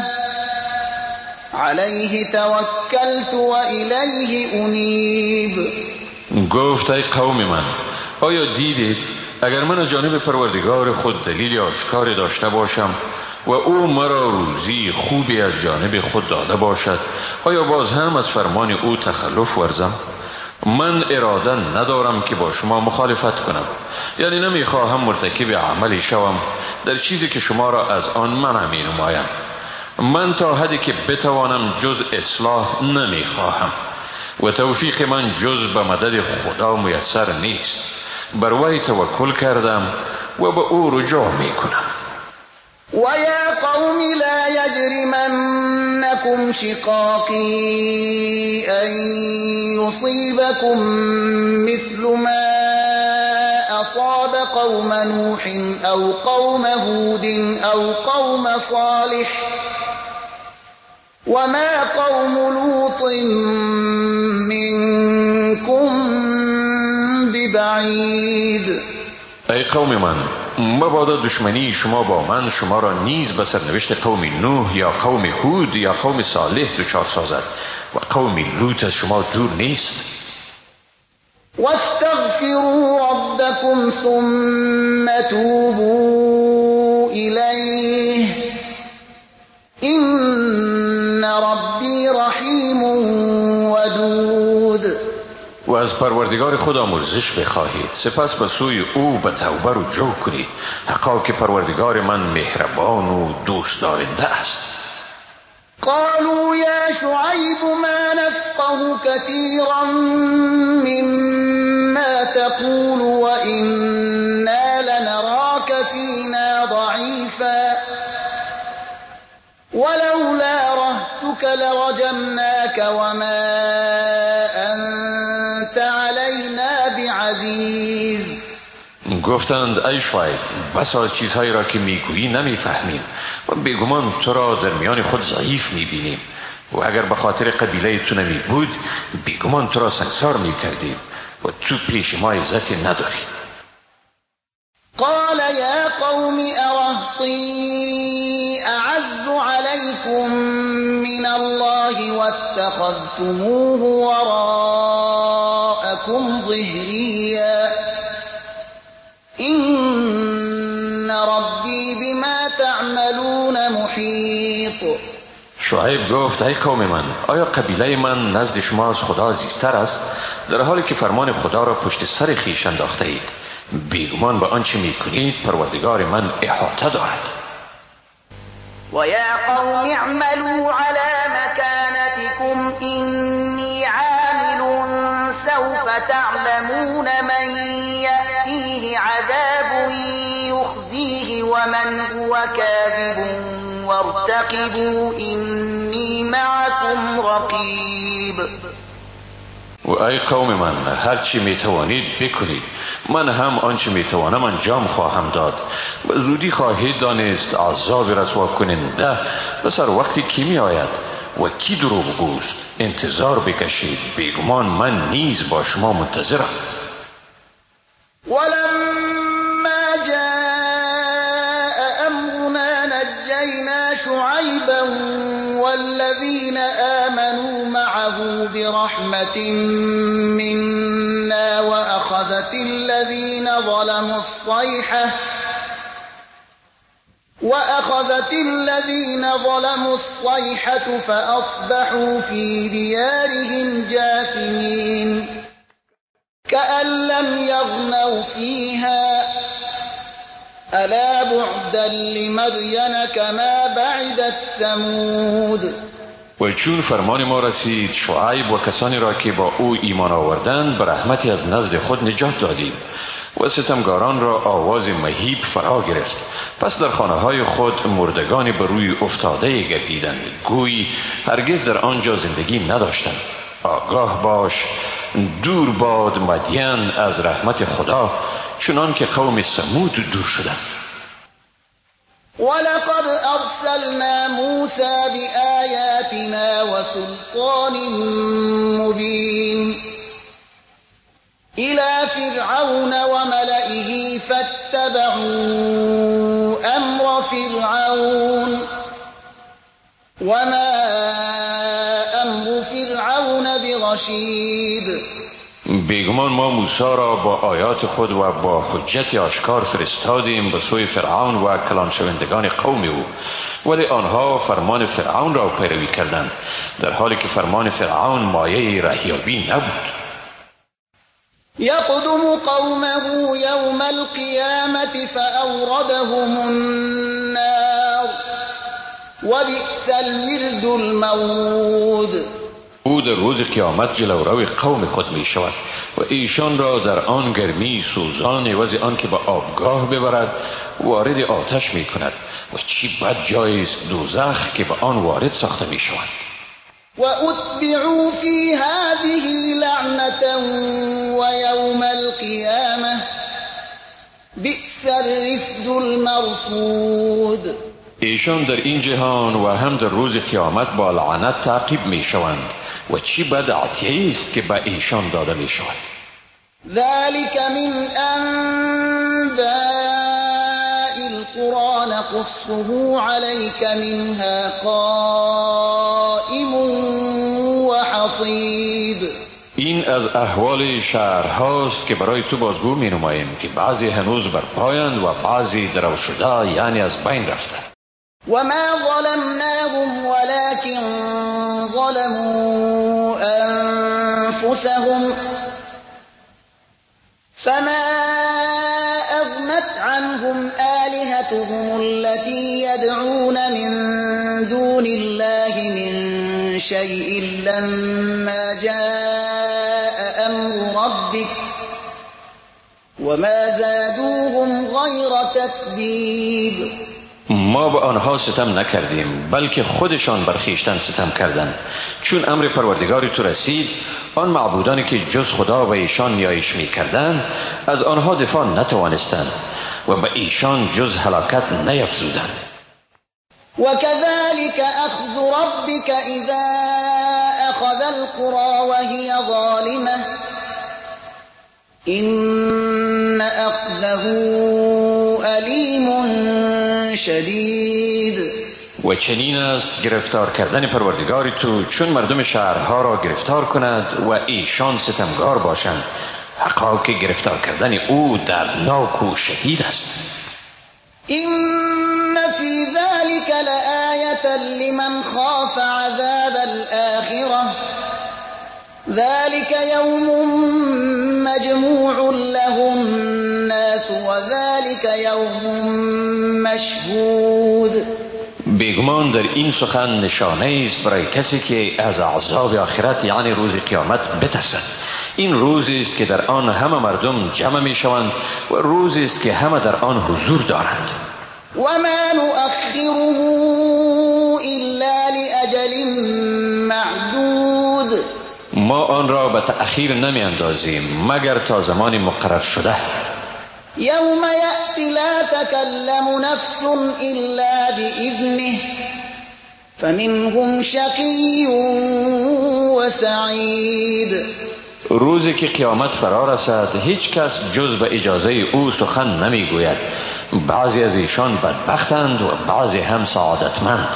عليه توكلت وإليه أنيب. گفت ای قوم من آیا دیدید اگر من از جانب پروردگار خود دلیل آشکار داشته باشم و او مرا روزی خوبی از جانب خود داده باشد آیا باز هم از فرمان او تخلف ورزم؟ من اراده ندارم که با شما مخالفت کنم، یعنی نمیخواهم مرتکب عملی شوم در چیزی که شما را از آن منع می نمایم. من تا حدی که بتوانم جز اصلاح نمیخواهم و توفیق من جز به مدد خدا میسر نیست. بر وی توکل کردم و به او رجوع میکنم. وَيَا قَوْمِ لَا يَجْرِمَنَّكُمْ شِقَاقِي أَن يُصِيبَكُم مِّثْلُ مَا أَصَابَ قَوْمَ نُوحٍ أَوْ قَوْمَ هُودٍ أَوْ قَوْمَ صَالِحٍ وَمَا قَوْمُ لُوطٍ مِّنكُم بِبَعِيدٍ. ای قوم من مبادا دشمنی شما با من شما را نیز به سرنوشت قوم نوح یا قوم هود یا قوم صالح دچار سازد و قوم لوط از شما دور نیست. واستغفروا ربكم ثم توبوا إليه إن ربي رحيم ودود. و از پروردگار خود آمرزش بخواهید سپس به سوی او به توبه رجوع کنید، حقا که پروردگار من مهربان و دوست دارنده است. قالوا يا شعيب ما نفقه كثيرا مما تقول وإنا لنراك فينا ضعيفا ولولا رهتك لرجمناك وما أنت علينا بعزيز. گفتند ای شعیب بسا چیزهایی را که میگویی نمیفهمیم و بیگمان تو را در میان خود ضعیف میبینیم و اگر به خاطر قبیله تو نمی بود بیگمان تو را سنگسار میکردیم و تو پیش ما عزتی نداری. قال يا قوم أرهطي أعز عليكم من الله واتخذتموه وراءكم ظهريا إن ربي بما تعملون محيط. شعیب گفت ای قوم من آیا قبیله من نزد شما از خدا عزیزتر است در حالی که فرمان خدا را پشت سر خویش انداخته اید؟ بیگمان به آنچه میکنید پروردگار من احاطه دارد. وَيَا قَوْمِ اعْمَلُوا عَلَى مَكَانَتِكُمْ إِنِّي عَامِلٌ سَوْفَ تَعْلَمُونَ مَن يَأْتِيهِ عَذَابٌ يُخْزِيهِ وَمَنْ هُوَ كَاذِبٌ وَارْتَقِبُوا إِنِّي معكم رقيب. و ای قوم من، هر چی میتوانید بکنید، من هم آنچه میتوانم انجام خواهم داد. و زودی خواهید دانست عذاب رسوا کننده و سر وقتی کی می آید و کی دروغگوست. انتظار بکشید، بیگمان من نیز با شما منتظرم. ولما جاء أمرنا نجينا شعيبا والذين آمنوا معه برحمة منا وأخذت الذين ظلموا الصيحة فأصبحوا في ديارهم جاثمين كأن لم يغنوا فيها ألا بعدا لمدين كما بعدت ثمود. و چون فرمان ما رسید، شعیب و کسانی را که با او ایمان آوردند به رحمتی از نزد خود نجات دادیم و ستمگاران را آواز مهیب فرا گرفت. پس در خانه های خود مردگانی بر روی افتاده گردیدند، گویی هرگز در آنجا زندگی نداشتند. آگاه باش، دور باد مدین از رحمت خدا، چنان که قوم ثمود دور شدند. ولقد أرسلنا موسى بآياتنا وسلطان مبين إلى فرعون وملئه فاتبعوا أمر فرعون وما أمر فرعون برشید. بیگمان ما موسی را با آیات خود و با حجت آشکار فرستادیم به سوی فرعون و کلان شوندگان قوم او، ولی آنها فرمان فرعون را پیروی کردند، در حالی که فرمان فرعون مایه رهیابی نبود. یقدم قومه یوم القیامة فأوردهم النار وبئس الورد المورود. او در روز قیامت جلوروی قوم خود می شود و ایشان را در آن گرمی سوزان عوض آن که به آبگاه ببرد وارد آتش می کند. و چی بد جایی است دوزخ که به آن وارد ساخته می شود. و اتبعوا فی هذه لعنة و یوم القیامة بئس الرفد المرفود. ایشان در این جهان و هم در روز قیامت با لعنت تعقیب می شوند و چی بد عطیه است که به ایشان داده می شود. ذلك من انباء القرى نقصه عليك منها قائم و حصید. این از احوال شهرهاست که برای تو بازگو می نماییم که بعضی هنوز بر پایند و بعضی درو شده، یعنی از بین رفته. وما ظلمناهم ولكن ظلموا أنفسهم فما أغنت عنهم آلهتهم التي يدعون من دون الله من شيء لما جاء أمر ربك وما زادوهم غير تتبيب. ما به آنها ستم نکردیم بلکه خودشان بر خویشتن ستم کردند. چون امر پروردگار تو رسید، آن معبودانی که جز خدا و ایشان نیایش می کردند از آنها دفاع نتوانستند و به ایشان جز هلاکت نیفزودند. وكذلك أخذ ربك إذا أخذ القرى وهي ظالمة إن أخذه أليم شدید. و چنین است گرفتار کردن پروردگار تو چون مردم شهرها را گرفتار کند و ایشان ستمگار باشند. حقا که گرفتار کردن او دردناک و شدید است. این فی ذلک لآیة لمن خاف عذاب الآخرة ذلك یوم مجموع له الناس وذلك یوم مشهود. بیگمان در این سخن نشانه است برای کسی که از عذاب آخرت یعنی روز قیامت بترسد. این روزی است که در آن همه مردم جمع می شوند و روزی است که همه در آن حضور دارند. و ما نؤخره الا لأجل ما آن را به تأخیر نمی اندازیم مگر تا زمان مقرر شده. یوم یأتی لا تکلم نفس الا بإذنه فمنهم شقی و سعید. روزی که قیامت فرا رسد هیچ کس جز به اجازه او سخن نمی گوید. بعضی از ایشان بدبختند و بعضی هم سعادتمند.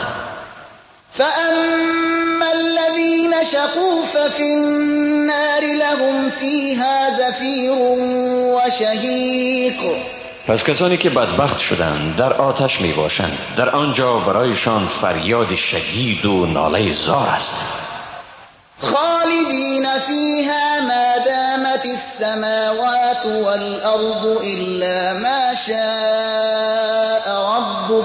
فأما الذين شقوا ففي النار لهم فيها زفير وشهيق. پس کسانی که بدبخت شدند در آتش می باشند، در آنجا برایشان فریاد شدید و ناله زار است. خالدین فیها ما دامت السماوات والأرض إلا ما شاء ربك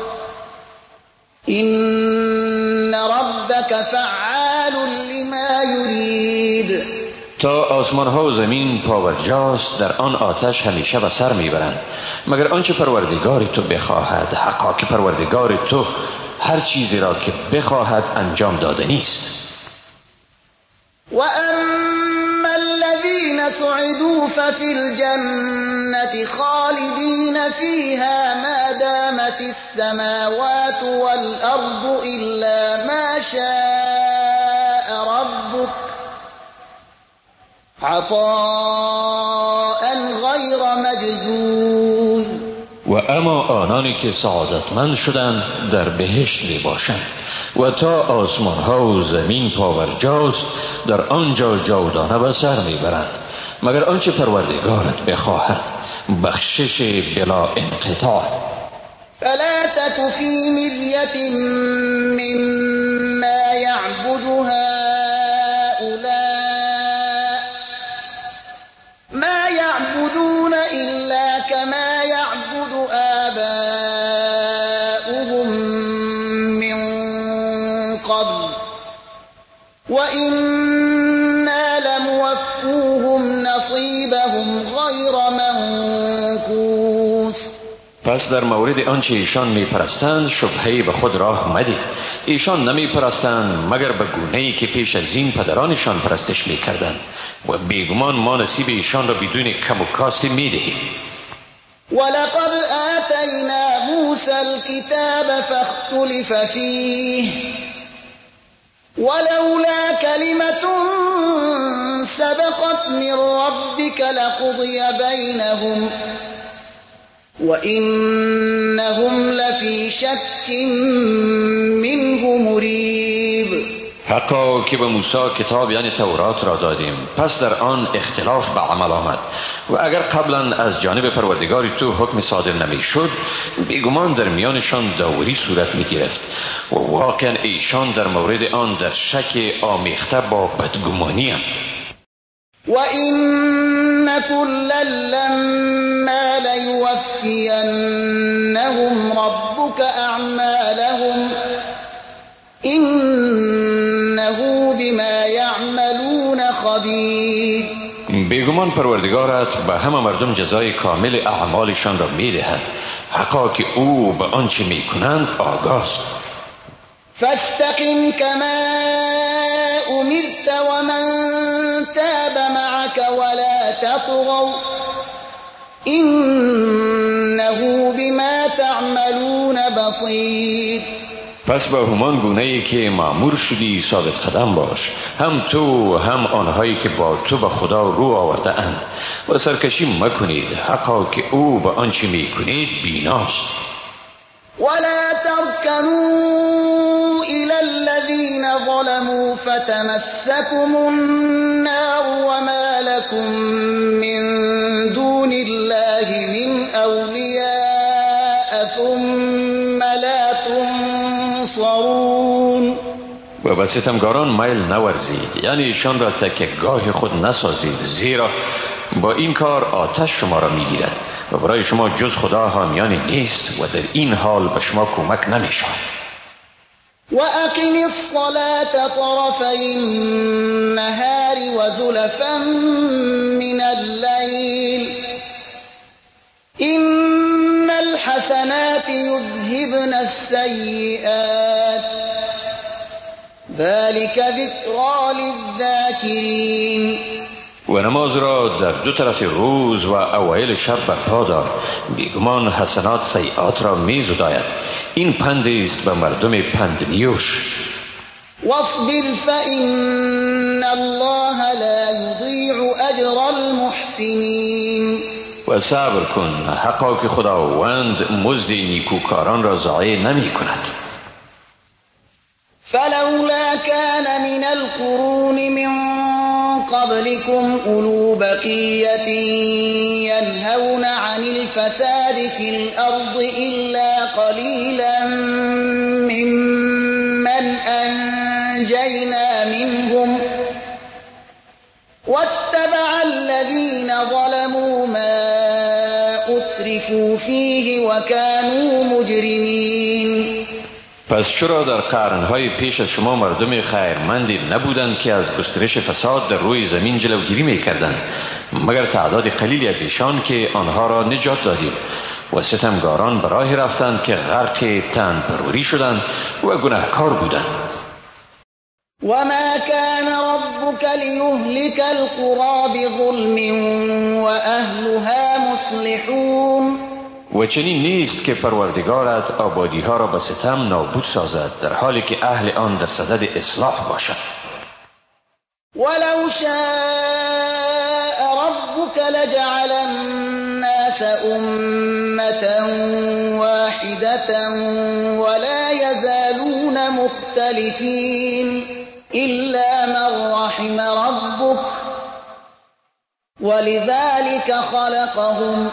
إن ربك فعال لما يريد. تا آسمان ها و زمین پاورجاست در آن آتش همیشه به سر میبرند مگر آنچه پروردگار تو بخواهد. حقا که پروردگار تو هر چیزی را که بخواهد انجام دادنی است. و اما الذين سعدوا ففي الجنة خالدين فيها ما دامت السماوات والأرض إلا ما شاء ربك عطاء غیر مجذوذ. و اما آنانی که سعادتمند شدند در بهشت می باشند و تا آسمان ها و زمین پاورجاست در آنجا جاودانه به سر می برند مگر آنچه پروردگارت بخواهد. بخشش بلا انقطاع. فلا تك في مرية مما يعبد هؤلاء ما يعبدون إلا كما يعبد آباؤهم من قبل وإنا لموفوهم نصيبهم غير منقوص. پس در مورد آنچه ایشان می پرستند شبهه‌ای به خود راه مدید. ایشان نمی پرستند مگر به گونه‌ای که پیش از این پدرانشان پرستش می کردند و بیگمان ما نصیب ایشان را بدون کم و کاستی می دهیم. ولقد آتینا موسی الكتاب فاختلف فیه ولولا كلمة سبقت من ربك لقضي بينهم وإنهم لفي شك منه مریب. حقا که به موسی کتاب یعنی تورات را دادیم پس در آن اختلاف به عمل آمد و اگر قبلا از جانب پروردگار تو حکم صادر نمی شد بیگمان در میانشان داوری صورت می گرفت و واقعا ایشان در مورد آن در شک آمیخته با بدگمانی اند. و این کلا لما لیوفینهم ربک اعمالهم انه بما یعملون خبیر. بیگمان پروردگارت به همه مردم جزای کامل اعمالشان را می دهد. حقا که او به آنچه می کنند آگاست. فاستقم كما امرت ومن تاب معك ولا تطغوا انه بما تعملون بصیر. پس به همان گونه‌ای که مأمور شدی ثابت قدم باش، هم تو هم آنهایی که با تو به خدا رو آورده اند و سرکشی مکنید. حقا که او به آنچه می کنید بیناست. ولا تركنوا إلى الذين ظلموا فتمسكم النار وما لكم من دون الله من أولياء ثم لا تنصرون. و به ستمگاران میل نورزید، یعنی ایشان را تکیهگاه خود نسازید، زیرا با این کار آتش شما را میگیرد و برای شما جز خدا حامیانی نیست و در این حال به شما کمک نمی‌شود. و اقم الصلاة طرفی النهار و زلفا من الليل ان الحسنات یذهبن السیئات ذلك ذکری للذاکرین. و نماز را در دو طرف روز و اوایل شب برپا دار، بیگمان حسنات سیئات را می‌زداید. این پند است به مردم پند نیوش. واصبر فإن الله لا يضيع أجر المحسنين. و صبر کن، حقا که خداوند مزد نیکوکاران را ضایع نمی کند. فلولا كان من القرون من قبلكم أولو بقية ينهون عن الفساد في الأرض إلا قليلا ممن أنجينا منهم واتبع الذين ظلموا ما أترفوا فيه وكانوا مجرمين. پس چرا در قرنهای پیش از شما مردم خیرمندی نبودند که از گسترش فساد در روی زمین جلوگیری می‌کردند، مگر تعداد قلیلی از ایشان که آنها را نجات دادیم و ستمگاران به راهی رفتند که غرق تن پروری شدند و گناهکار بودند. وما كان ربك ليهلك القرى بظلم وأهلها مصلحون. و چنین نیست که پروردگارت آبادی ها را به ستم نابود سازد در حالی که اهل آن در صدد اصلاح باشد. ولو شاء ربك لجعل الناس أمة واحدة ولا يزالون مختلفين إلا من رحم ربك ولذلك خلقهم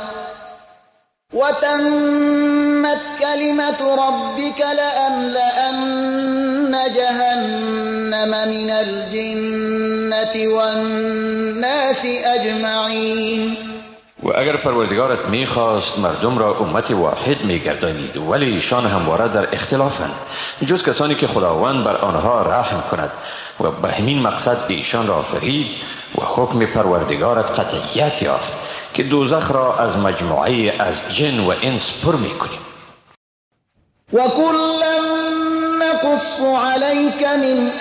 وتمت كلمة ربك لأملأن جهنم من الجنة والناس أجمعين. و اگر پروردگارت میخواست مردم را امت واحد میگردانید، ولی ایشان همواره در اختلافند، جز کسانی که خداوند بر آنها رحم کند و به همین مقصد ایشان را آفرید و حکم پروردگارت قطعیت یافت که دوزخ را از مجموعه از جن و انس پر میکنیم. و کلا نقص علیک من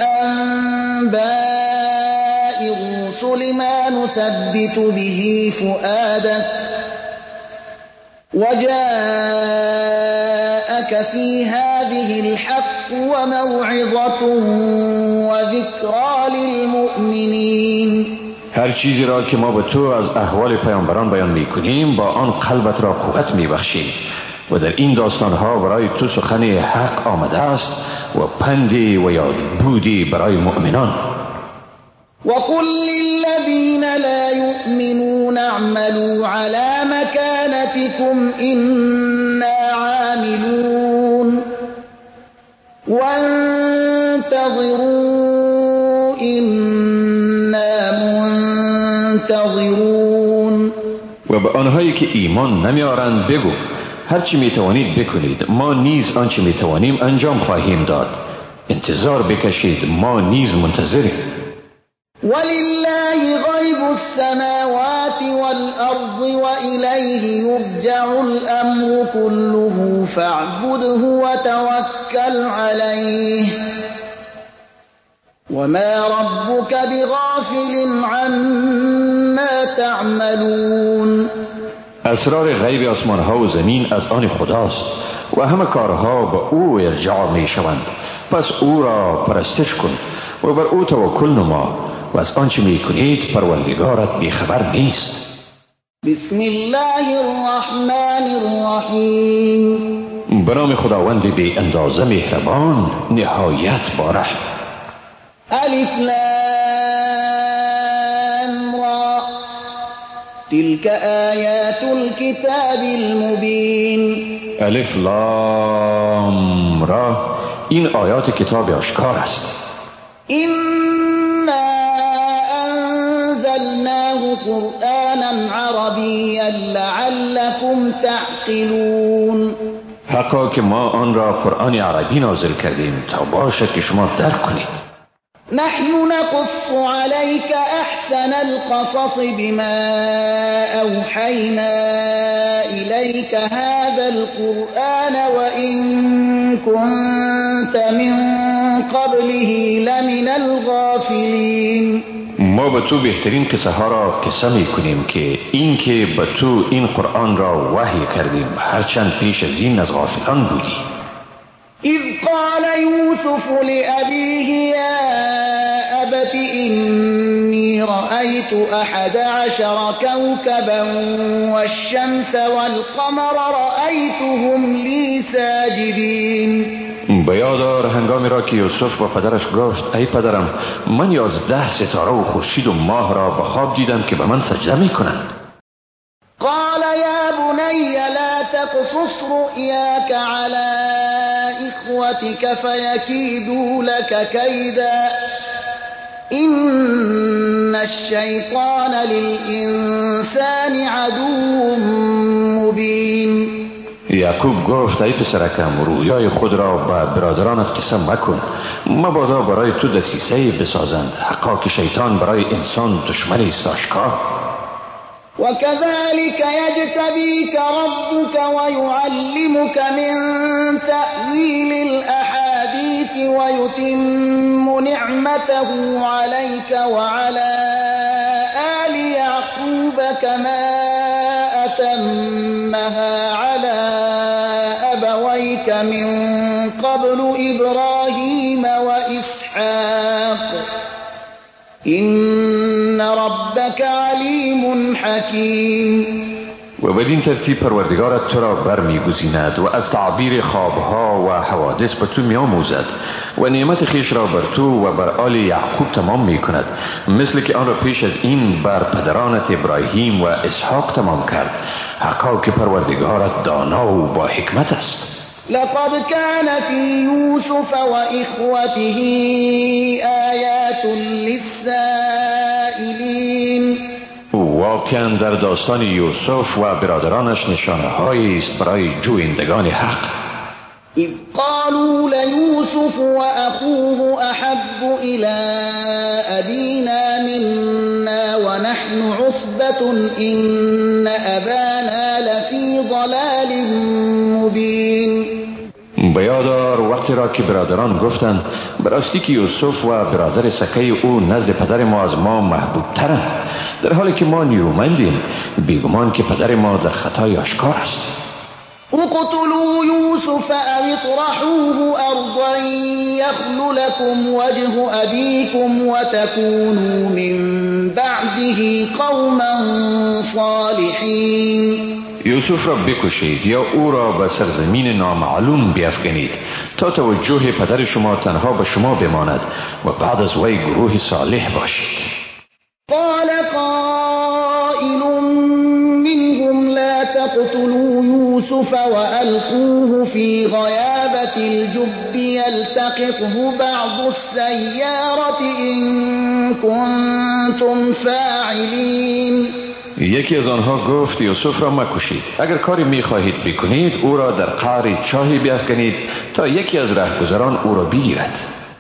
انباء الرسل ما نثبت به فؤادك وجاءك في هذه الحق وموعظة وذكرى للمؤمنین. هر چیزی را که ما به تو از احوال پیامبران بیان میکنیم با آن قلبت را قوت میبخشیم و در این داستانها برای تو سخن حق آمده است و پندی و یادبودی برای مؤمنان. وقل للذین لا یؤمنون اعملوا على مكانتكم إنا عاملون وانتظروا إنا منتظرون. و به آنهایی که ایمان نمیارند بگو هرچی میتوانید بکنید، ما نیز آنچه میتوانیم انجام خواهیم داد. انتظار بکشید، ما نیز منتظریم. ولله غیب السماوات والأرض وإلیه یرجع الأمر كله فاعبده وتوکل علیه وما ربك بغافل عما تعملون. اسرار غیب آسمان ها و زمین از آن خداست و همه کارها به او ارجاع می شوند. پس او را پرستش کن و بر او توکل نما و از آنچه می کنید پروردگارت بیخبر نیست. بسم الله الرحمن الرحیم. به نام خداوند بی اندازه مهربان نهایت با رحم. الف لام را تلك آیات الكتاب المبین. الف لام را این آیات کتاب آشکار است. إنا أنزلناه قرآنا عربيا لعلكم تعقلون. حقا که ما آن را قرآن عربی نازل کردیم تا باشد که شما درک کنید. نحن نقص عليك أحسن القصص بما أوحينا إليك هذا القرآن وإن كنت من قبله لمن الغافلین. ما به تو بهترین قصه ها را قصه می کنیم که این که به تو این قرآن را وحی کردیم هرچند پیش از این از غافلان بودی. اذ قال یوسف لأبیه یا أبت إني رأيت 11 كوكبا والشمس والقمر رأيتهم لي ساجدين. به یاد آر هنگامی را که یوسف با پدرش گفت ای پدرم من 11 ستاره و خورشید و ماه را به خواب دیدم که به من سجده می کنند. قال یا بنی لا تقصص رؤیاک على إخوتك فيكيدوا لك كيدا إن الشيطان للإنسان عدو مبین. یعقوب گفت ای پسرکم رویای خود را به برادرانت قصه مکن مبادا برای تو دسیسه بسازند حقا که شیطان برای انسان دشمن است آشکار. وكذلك يجتبيك ربك ويعلمك من تأويل الأحاديث ويتم نعمته عليك وعلى آل يعقوب كما أتمها على أبويك من قبل إبراهيم وإسحاق إن ربك علیم حکیم. و بدین ترتیب پروردگارت تو را برمیگزیند و از تعبیر خوابها و حوادث به تو میآموزد و نعمت خویش را بر تو و بر آل یعقوب تمام می کند مثل که آن را پیش از این بر پدرانت ابراهیم و اسحاق تمام کرد حقا که پروردگارت دانا و با حکمت است. لقد كان في يوسف وإخوته آيات للسائلين. واقعا در داستان یوسف و برادرانش نشانه هایی است برای جویندگان حق. اذ قالوا لیوسف وأخوه أحب إلى أبينا منا ونحن عصبة إن أبانا لفي ضلال مبين. به یاد آر وقتی را که برادران گفتند براستی که یوسف و برادر سکه او نزد پدر ما از ما محبوب ترند در حالی که ما نیرومندیم بیگمان که پدر ما در خطای آشکار است. اقتلوا یوسف او اطرحوه ارضا یخل لكم وجه ابیكم وتكونوا من بعده قوما صالحین. یوسف را بکشید یا او را به سرزمین نامعلوم بیفکنید تا توجه پدر شما تنها به شما بماند و بعد از وی گروه صالح باشید. قال قائل منهم لا تقتلوا يوسف وألقوه في غيابة الجب يلتقطه بعض السيارة إن كنتم فاعلين. یکی از آنها گفت یوسف را مکشید اگر کاری میخواهید بکنید او را در قعر چاهی بیفکنید تا یکی از رهگذران او را بگیرد.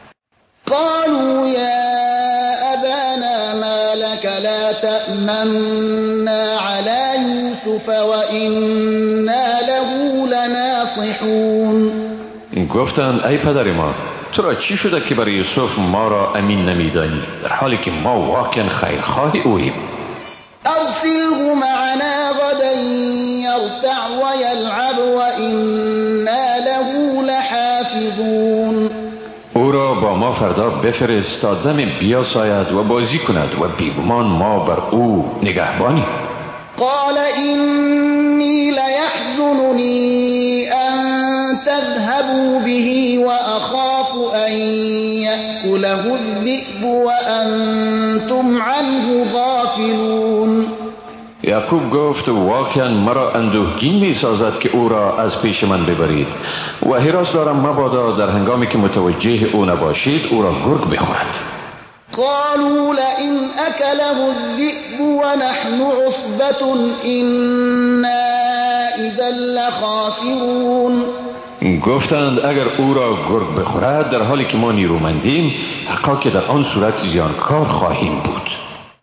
قالوا یا ابانا ما لك لا تأمنا على یوسف وإنا له لناصحون. گفتند ای پدر ما تو را چی شده که برای یوسف ما را امین نمیدانی در حالی که ما واقعا خیرخواه اوییم. أرسله معنا غدا يرتع ويلعب وإنا له لحافظون. او را با ما فردا بفرست تا دم بیاساید و بازی کند و بیگمان ما بر او نگهبانی. قال إني ليحزنني أن تذهبوا به وأخاف أن يأكله الذئب وأنتم عنه غافلون. یعقوب گفت واقعا مرا اندوهگین می سازد که او را از پیش من ببرید و هراس دارم مبادا در هنگامی که متوجه او نباشید او را گرگ بخورد. قالوا لئن أكله الذئب ونحن عصبة إنا إذا لخاسرون. گفتند اگر او را گرگ بخورد در حالی که ما نیرومندیم، حقا که در آن صورت زیانکار خواهیم بود.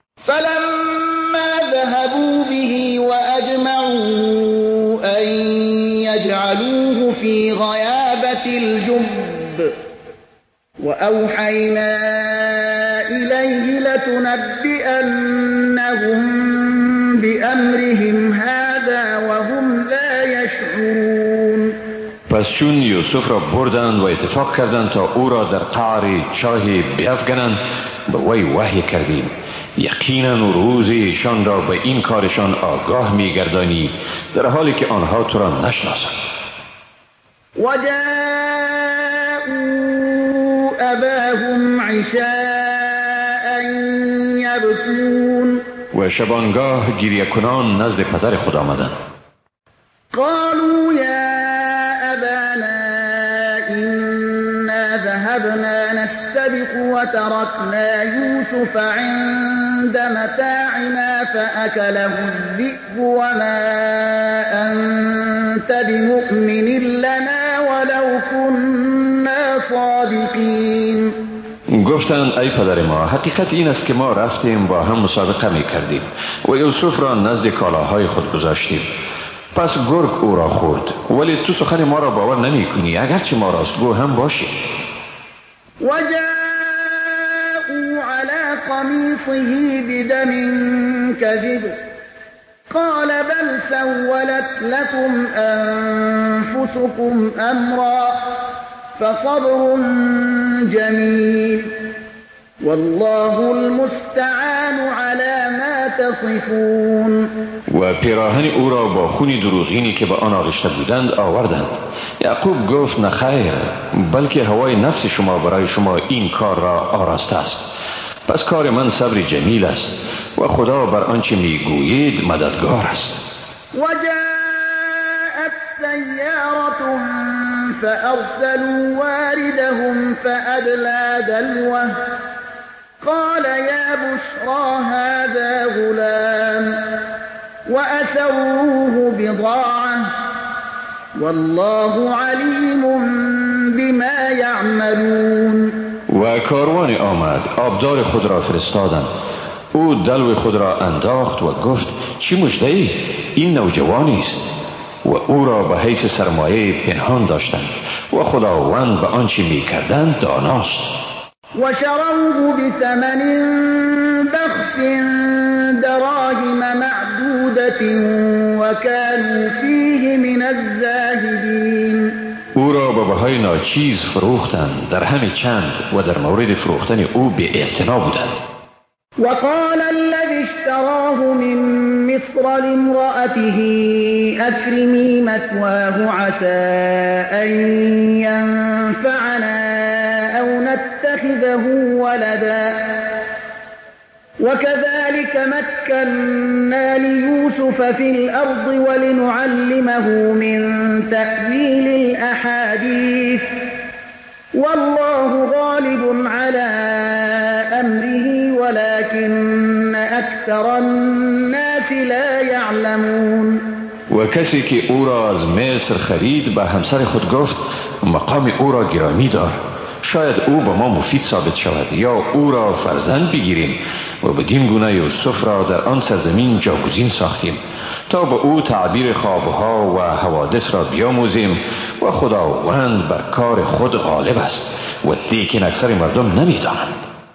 فلما ذهبوا به وأجمعوا أن يجعلوه في غيابة الجب وأوحينا إليه لتنبئنهم بأمرهم هذا وهم لا يشعرون. پس چون یوسف را بردند و اتفاق کردند تا او را در قعر چاهی بیفگنند، به وی وحی کردیم یقینا روزی ایشان را به این کارشان آگاه می‌گردانی در حالی که آنها تو را نشناسند. وجاءوا أباهم عشاء يبكون و شبانگاه گریه کنان نزد پدر خود آمدند. قالوا يا أبانا إنا ذهبنا نستبق وتركنا يوسف عند متاعنا فأكله الذئب وما أنت بمؤمن لنا ولو كنا صادقين. گفتند ای پدر ما، حقیقت این است که ما رفتیم با هم مسابقه می کردیم و یوسف را نزد کالاهای خود گذاشتیم، پس گرگ او را خورد، ولی تو سخن ما را باور نمی کنی اگرچه ما راستگو هم باشیم. وجاءوا على قميصه بدم كذب قال بل سولت لكم أنفسكم أمرا فصبر جميل والله المستعان على ما تصفون. و پیراهن او را با خون دروغینی که به آن آغشته بودند آوردند. یعقوب گفت نخیر، بلکه هوای نفس شما برای شما این کار را آراسته است، پس کار من صبر جمیل است و خدا بر آنچه میگویید مددگار است. وجاءت سيارة فأرسلوا واردهم فأدلى دلوه قال يا بشرى هذا غلام وأسروه بضاعة والله عليم بما يعملون. و کاروان آمد، آبدار خود را فرستادند. او دلو خود را انداخت و گفت چی مژده ای؟ این نوجوانی است. و او را به حیث سرمایه پنهان داشتند و خداوند به آنچه می کردند داناست. و شروه بثمن بخس دراهم معدودة و كانوا فیه من الزاهدین. او را به بهای ناچیز فروختند، در همه چند و در مورد فروختن او بی اعتنا بودند. وقال الذي اشتراه من مصر لامرأته أكرمي مثواه عسى أن ينفعنا أو نتخذه ولدا وكذلك مكنا ليوسف في الأرض ولنعلمه من تأويل الأحاديث والله غالب على أمره ولكن أكثر الناس لا يعلمون. و کسی که او را از مصر خرید به همسر خود گفت مقام او را گرامی دار، شاید او به ما مفید ثابت شود یا او را فرزند بگیریم و بدین گونه یوسف را در آن سرزمین جاگزین ساختیم تا به او تعبیر خوابها و حوادث را بیاموزیم و خداوند بر کار خود غالب است و لیکن اکثر مردم نمی‌دانند.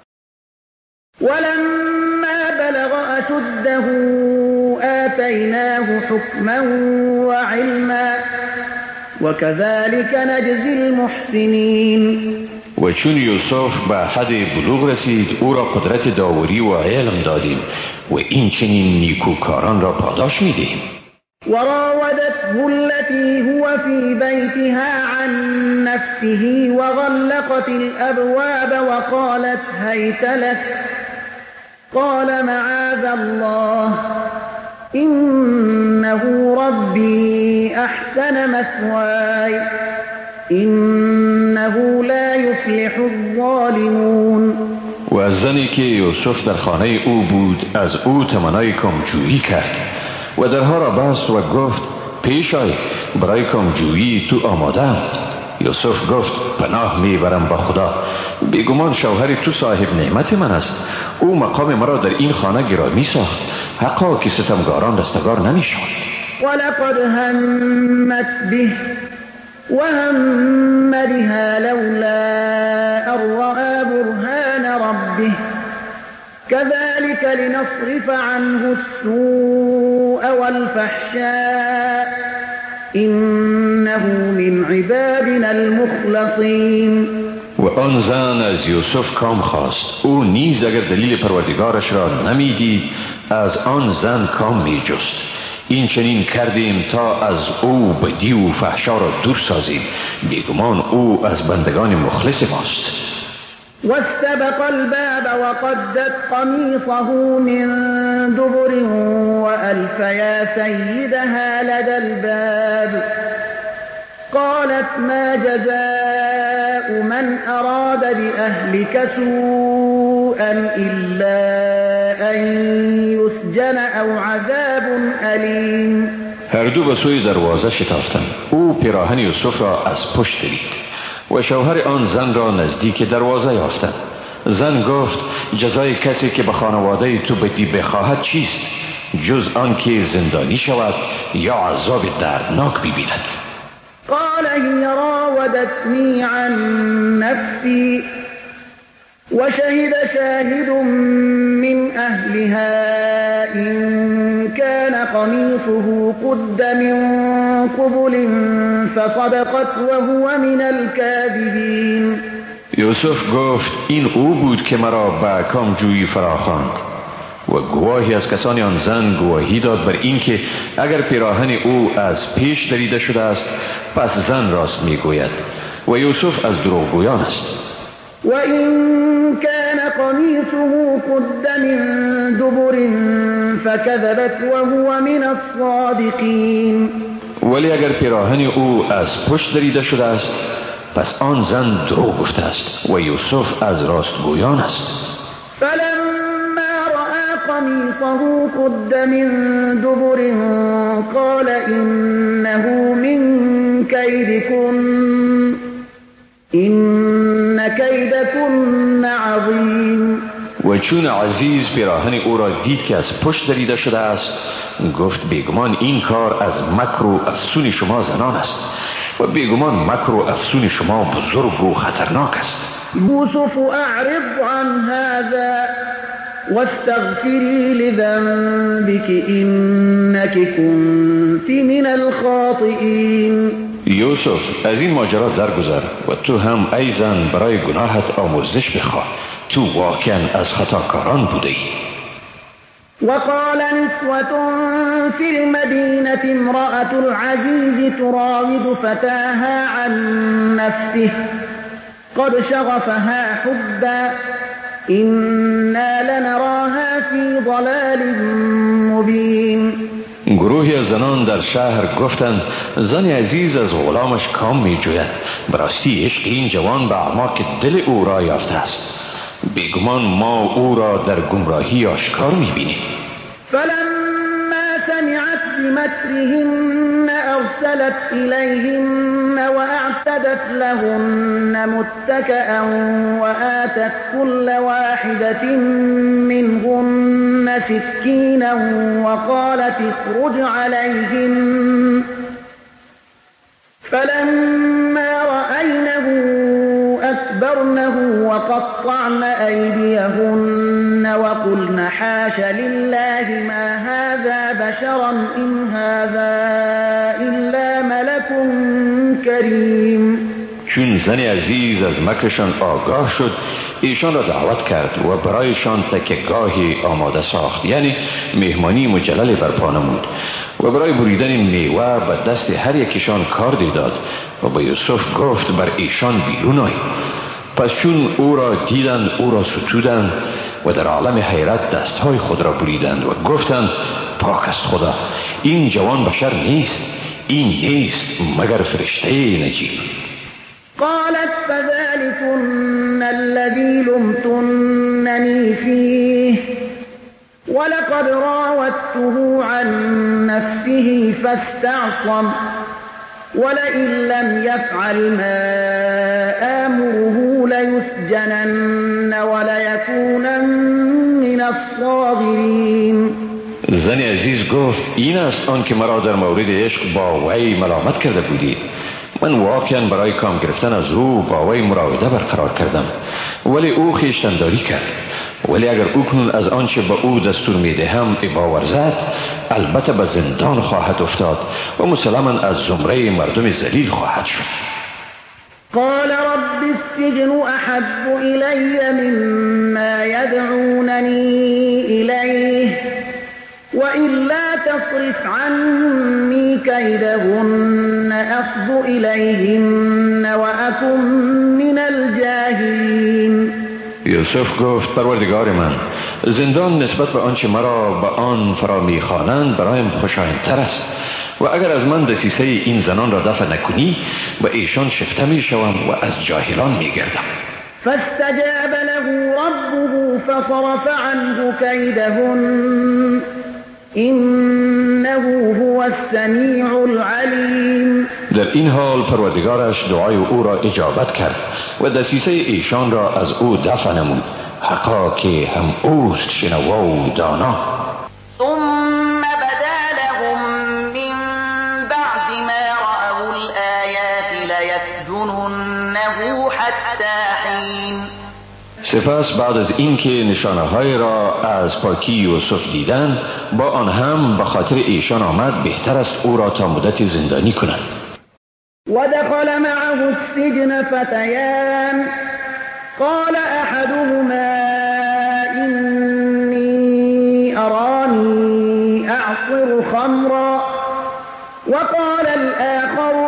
ولما بلغ أشده آتيناه حكما وعلما وكذلك نجزي المحسنين. و چون یوسف به حد بلوغ رسید او را قدرت داوری و علم دادیم و این چنین نیکوکاران را پاداش میدهیم. وراودته التي هو في بيتها عن نفسه وغلقت الأبواب وقالت هيت لك قال معاذ الله إنه ربي أحسن مثواي إنه لا يفلح الظالمون. و از زنی که یوسف در خانه او بود از او تمنای کامجویی کرد و درها را بست و گفت پیش آی برای کامجویی تو آماده. یوسف گفت پناه میبرم با خدا، بیگمان شوهر تو صاحب نعمت من است. او مقام مرا در این خانه گرامی ساخت، حقا که ستمگاران رستگار نمیشود. ولقد همت به وهم بها لولا ان رأى برهان ربه كذلك لنصرف عنه السوء والفحشاء إنه من عبادنا المخلصين. و آن زن از یوسف کام خواست، او نیز اگر دلیل پروردگارش را نمیدید از آن زن کام می جست. این چنین کردیم تا از او بدی و فحشا را دور سازیم، بیگمان او از بندگان مخلص ماست. واستبق الباب وقدت قميصه من دبر وألف يا سيدها لدى الباب قالت ما جزاء من أراد بأهلك سوءا إلا أن يسجن أو عذاب أليم. هر دو به سوی دروازه شتافتند. او پیراهن یوسف را از پشت دید و شوهر آن زن را نزدیک دروازه یافتند. زن گفت جزای کسی که به خانواده تو بدی بخواهد چیست جز آن که زندانی شود یا عذاب دردناک ببیند. قال هي راودتني عن نفسي وشهد شاهد من أهلها إن كان قميصه قد من قبل فصدقت وهو من الكاذبين. یوسف گفت این او بود که مرا به کامجویی فراخواند و گواهی از کسان آن زن گواهی داد بر این که اگر پیراهن او از پیش دریده شده است پس زن راست میگوید و یوسف از دروغگویان است. و این کان قمیصه قد من دبر فكذبت وهو من الصادقین. ولی اگر پیراهن او از پشت دریده شده است پس آن زن دروغ گفته است و یوسف از راستگویان است. فلما رأى قميصه قد من دبر قال إنه من كيدكن إن كيدكن عظيم. و چون عزیز پیراهن او را دید که از پشت دریده شده است گفت بیگمان این کار از مکر و افسون شما زنان است و بیگمان مکر و افسون شما بزرگ و خطرناک است. یوسف اعرض عن هذا واستغفری لذنبك انك كنت من الخاطئین. یوسف از این ماجرا درگذر و تو هم ای زن برای گناهت آمرزش بخواه، تو واقعا از خطاکاران بوده ای. وقال نسوة في المدينة امرأة العزيز تراود فتاها عن نفسه قد شغفها حبا إنا لنراها في ضلال مبين. گروهی از زنان در شهر گفتند زن عزیز از غلامش کام می جوید، براستی عشق این جوان به اعماق دل او را یافته است، بیگمان ما او را در گمراهی آشکار می بینیم. فلما سمعت بمكرهن أرسلت إليهن وأعتدت لهن متكئا وآتت كل واحدة منهن سكينا وقالت اخرج عليهن فلما رأينه أكبرنه وقطعن أيديهن وقلن حاش لله ما هذا بشرا إن هذا إلا ملك کریم. چون زن عزیز از مکرشان آگاه شد ایشان را دعوت کرد و برایشان تکیه‌گاهی آماده ساخت، یعنی مهمانی مجلل برپا نمود و برای بریدن میوه به دست هر یکیشان کاردی داد و به یوسف گفت بر ایشان بیرون آی. پس چون او را دیدند او را ستودند و در عالم حیرت دستهای خود را بریدند و گفتند پاک است خدا، این جوان بشر نیست، این نیست مگر فرشته نجیب. قالت فذلكن الذي لمتنني فيه ولقد راودته عن نفسه فاستعصم ولئن لم يفعل ما آمره ليسجنن وليكونن من الصاغرین. زن عزیز گفت این است آن که مرا در مورد عشق با وی ملامت کرده بودید. من واقعا برای کام گرفتن از او با وی مراوده برقرار کردم، ولی او خویشتنداری کرد. ولی اگر او کنون از آنچه به او دستور میدهم ابا ورزد، البته به زندان خواهد افتاد و مسلما از زمره مردم ذلیل خواهد شد. قال رب السجن احب الی مما يدعونني الیه وإلا تصرف عني كيدهن أصب إليهن وأكن من الجاهلین. یوسف گفت پروردگار من، زندان نسبت به آنچه مرا به آن فرا میخوانند برایم خوشایندتر است و اگر از من دسیسه این زنان را دفع نکنی به ایشان شفته میشوم و از جاهلان میگردم. فاستجاب له ربه فصرف عنه كيدهن إنه هو السمیع العلیم. در این حال پروردگارش دعای او را اجابت کرد و دسیسه ایشان را از او دفع نمود، حقا که هم اوست شنوا و دانا. ثم بدا لهم من بعد ما رأوا الآیات لیسجننه حتی حین. سپس بعد از اینکه نشانه های را از پاکی یوسف دیدند، با آن هم به خاطر ایشان آمد بهتر است او را تا مدت زندانی کنند. ودخل معه السجن فتيان قال احدهما إني أراني أعصر خمرا وقال الآخر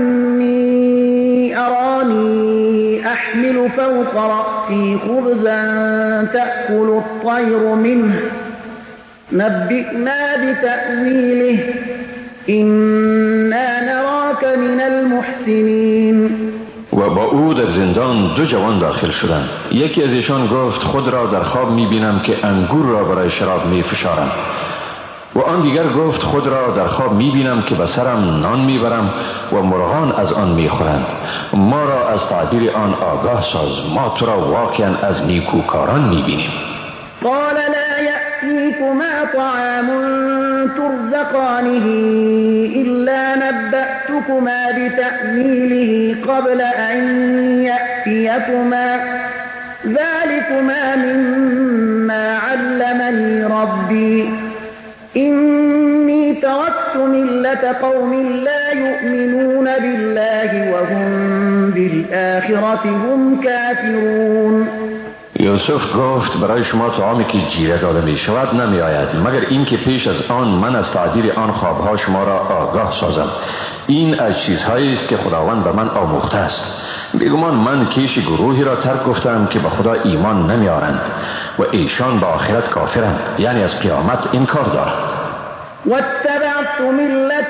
إني أراني أحمل فوق رأسي خبزا تأكل الطير منه نبئنا بتأويله إنا نراك من المحسنين. و با او در زندان دو جوان داخل شدند. یکی از ایشان گفت خود را در خواب میبینم که انگور را برای شراب میفشارم و آن دیگر گفت خود را در خواب میبینم که به سرم نان میبرم و مرغان از آن میخورند. ما را از تعبیر آن آگاه ساز، ما تو را واقعا از نیکوکاران میبینیم. قال لا يأتيكما طعام ترزقانه إلا نبأتكما بتأويله قبل أن يأتيكما ذلكما مما علمني ربي إني تركت ملة قوم لا يؤمنون بالله وهم بالآخرة هم كافرون. یوسف گفت برای شما طعامی که جیره داده می شود نمی آید مگر اینکه پیش از آن من از تعبیر آن خوابها شما را آگاه سازم. این از چیزهایی است که خداوند به من آموخته است. بیگمان من کیش گروهی را ترک گفتم که به خدا ایمان نمی آرند و ایشان به آخرت کافرند، یعنی از قیامت انکار دارند. واتبعت ملة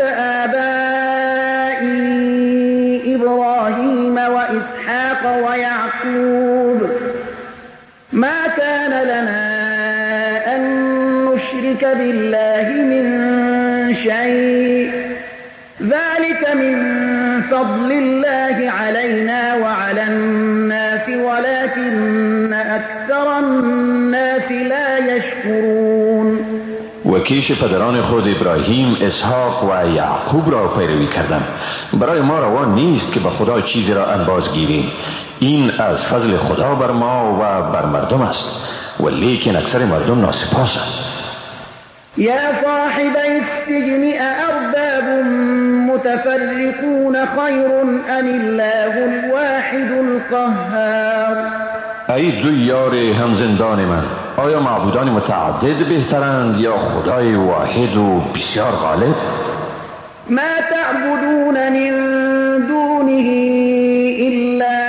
آبائي إبراهيم وإسحاق ويعقوب ما كان لنا أن نشرك بالله من شيء ذلك من فضل الله علينا وعلى الناس ولكن أكثر الناس لا يشكرون. و کیش پدران خود ابراهیم، اسحاق و یعقوب را پیروی کردم. برای ما روا نیست که به خدا چیزی را انباز گیریم. این از فضل خدا بر ما و بر مردم است، ولیکن اکثر مردم ناسپاسند. یا صاحبی السجن أأرباب متفرقون خیر ام الله الواحد القهار. ای دو یار هم زندان من، آیا معبودان متعدد بهترند یا خدای واحد و بسیار غالب؟ ما تعبدون من دونه الا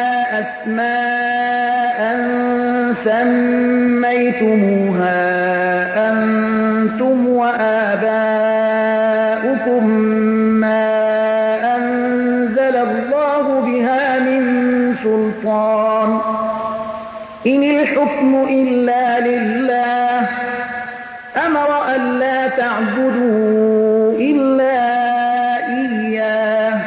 اسماء سميتموها انتم وآباؤكم ما انزل الله بها من سلطان إن الحكم إلا لله أمر أن لا تعبدوا إلا إياه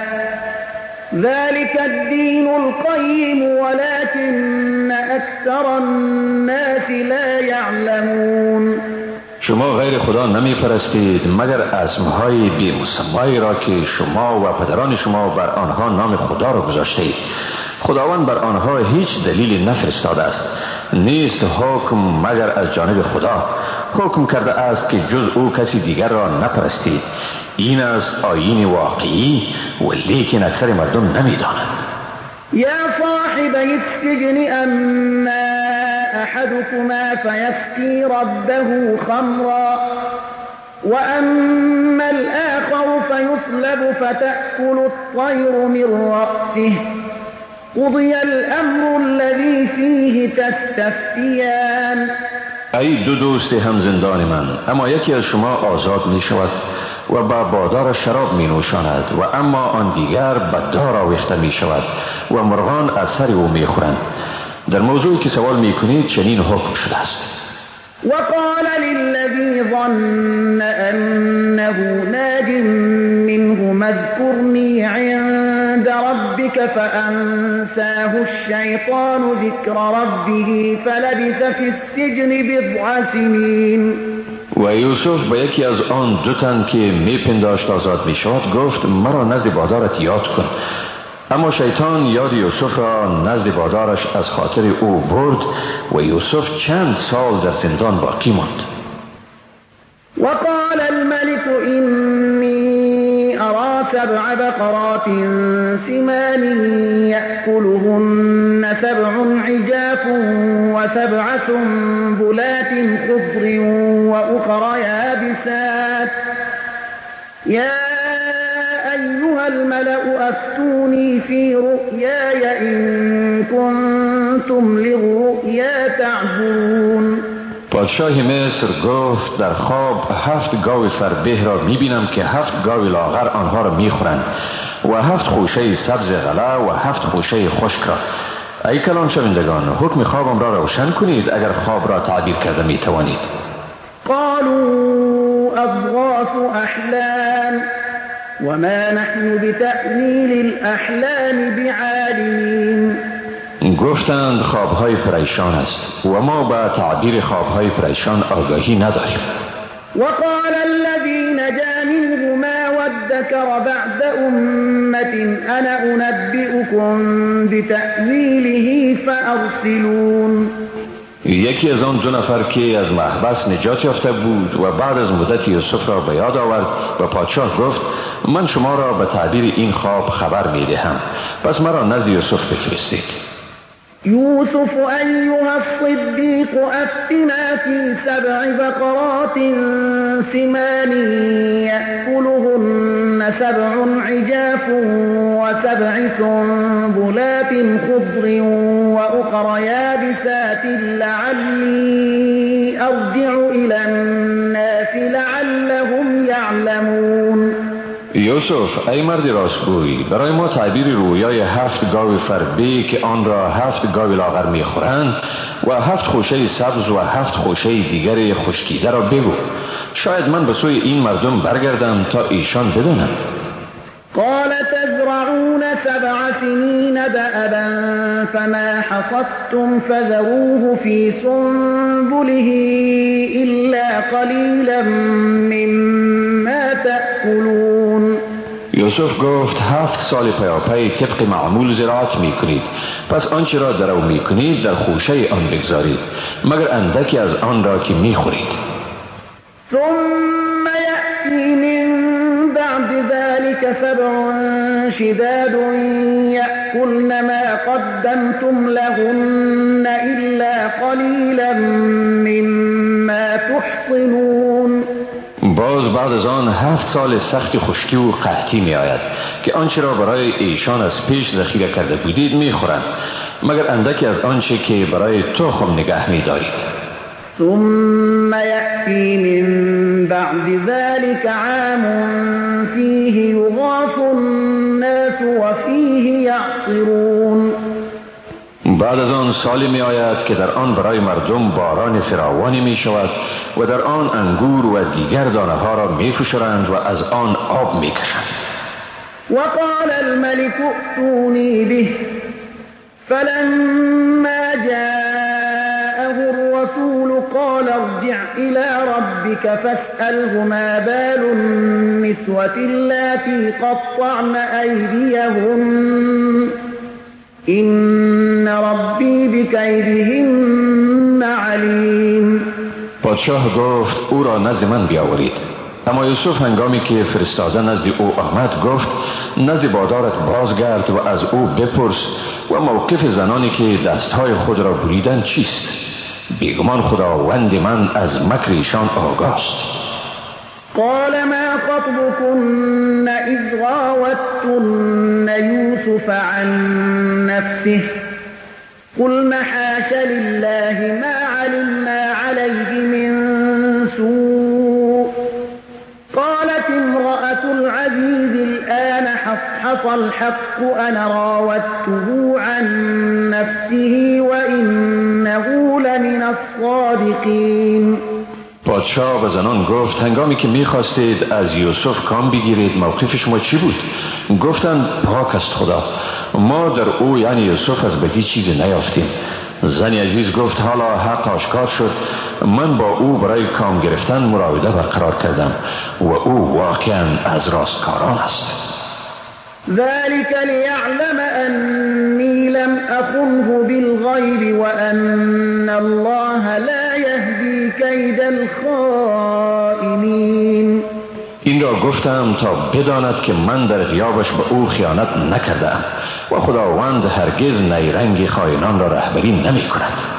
أكثر الناس لا يعلمون. شما غیر خدا نمی پرستید مگر اسمهای بی مسمایی را که شما و پدران شما بر آنها نام خدا را گذاشتید. خداوند بر آنها هیچ دلیلی نفرستاده است. نیست حکم مگر از جانب خدا. حکم کرده است که جز او کسی دیگر را نپرستید. این است آیین واقعی و لیکن اکثر مردم نمی دانند. یا صاحبی السجن اما احدكما فيسقي ربه خمرا واما الاخر فيصلب فتأكل الطير من رأسه قضي الامر الذي فيه تستفتیان. ای دو دوست هم زندان من، اما یکی از شما آزاد می شود و با بادار شراب می نوشاند و اما آن دیگر به دار آویخته می شود و مرغان از سر او می خورند. در موضوعی که سوال می کنید چنین حکم شده است. وقال للذي ظن أنه ناج منه اذكرني عند ربك فأنساه الشيطان ذكر ربه فلبث في السجن بضع سنين. و یوسف به یکی از آن دو تن که می پنداشت آزاد می شود گفت مرا نزد بادارت یاد کن. اما شیطان یاد یوسف را نزد بادارش از خاطر او برد و یوسف چند سال در زندان باقی ماند. وقال الملك إني أرى 7 بقرات سمان يأكلهن 7 عجاف و7 سنبلات خضر وأخر يابسات يا أيها الملأ أفتوني في رؤياي إن كنتم للرؤيا تعبرون. پادشاه مصر گفت در خواب 7 گاو فربه را میبینم که 7 گاو لاغر آنها را میخورند و 7 خوشه سبز غله و 7 خوشه خشک را. ای کلان شوندگان، حکم خوابم را روشن کنید اگر خواب را تعبیر کرده میتوانید. قالوا أضغاث أحلام وما نحن بتأویل الأحلام بعالمین. گفتند خوابهای پریشان است و ما با تعبیر خوابهای پریشان آگاهی نداریم. وقال الذي نجا منهما وادكر بعد أمة أنا أنبئكم بتأویله فأرسلون. یکی از آن 2 نفر که از محبس نجات یافته بود و بعد از مدت یوسف را به یاد آورد و پادشاه گفت من شما را به تعبیر این خواب خبر می دهم، پس مرا نزد یوسف بفرستید. یوسف ایها الصدیق افتنا فی 7 بقرات سمان یأکلهن 7 عجاف و7 سنبلات خضر وأخر یابسات لعلی ارجع الى الناس لعلهم یعلمون. یوسف ای مرد راستگوی، برای ما تعبیر رویای 7 گاو فربه که آن را 7 گاو لاغر میخورند و 7 خوشه سبز و 7 خوشه دیگر خشکیده را بگو. شاید من به سوی این مردم برگردم تا ایشان بدانند. قال تزرعون 7 سنين دأبا فما حصدتم فذروه في سنبله إلا قليلا مما تأكلون. یوسف گفت 7 سال پیاپی طبق معمول زراعت می کنید، پس آنچه را در او می کنید در خوشه آن بگذارید مگر اندکی از آن را که می خورید. ثم يأتي من بعد ذلك 7 شداد يأكلن ما قدمتم لهن إلا قليلا مما تحصنون. باز بعد از آن 7 سال سخت خشکی و قحطی می آید که آنچه را برای ایشان از پیش ذخیره کرده بودید می خورند مگر اندکی از آنچه که برای تخم نگه می دارید. ثم يأتي من بعد ذلك عام فيه يغاث الناس وفيه يعصرون. بعد از آن سالی می آید که در آن برای مردم باران فراوانی می شود و در آن انگور و دیگر دانه ها را می فشارند و از آن آب می کشند. وقال الملك ائتوني به فلما جاء قال ارجع إلى ربك فاسأله ما بال النسوة اللاتي قطعن أيديهن إن ربی بکیدهن علیم. پادشاه گفت او را نزد من بیاورید. اما یوسف هنگامی که فرستاده نزد او آمد گفت نزد بادارت بازگرد و از او بپرس و موقف زنانی که دستهای خود را بریدن چیست. بیگمان خداوند من از مکر ایشان آگاست. قال ما خطبكن إذ راوتن يوسف عن نفسه قلن حاش لله ما علمنا عليه من سوء قالت امرأة العزيز الآن حصحص الحق أنا راودته عن نفسه وإنه لمن الصادقين. پادشاه به زنان گفت هنگامی که می‌خواستید از یوسف کام بگیرید موقف شما چی بود؟ گفتند پاک است خدا، ما در او یعنی یوسف از بدی چیزی نیافتیم. زن عزیز گفت حالا حق آشکار شد، من با او برای کام گرفتن مراوده برقرار کردم و او واقعا از راستکاران است. ذلك ليعلم أني لم أخنه بالغيب وأن الله لا يهدي كيد الخائنين. این را گفتم تا بداند که من در غیابش به او خیانت نکردم و خداوند هرگز نیرنگ خائنان را رهبری نمی کند.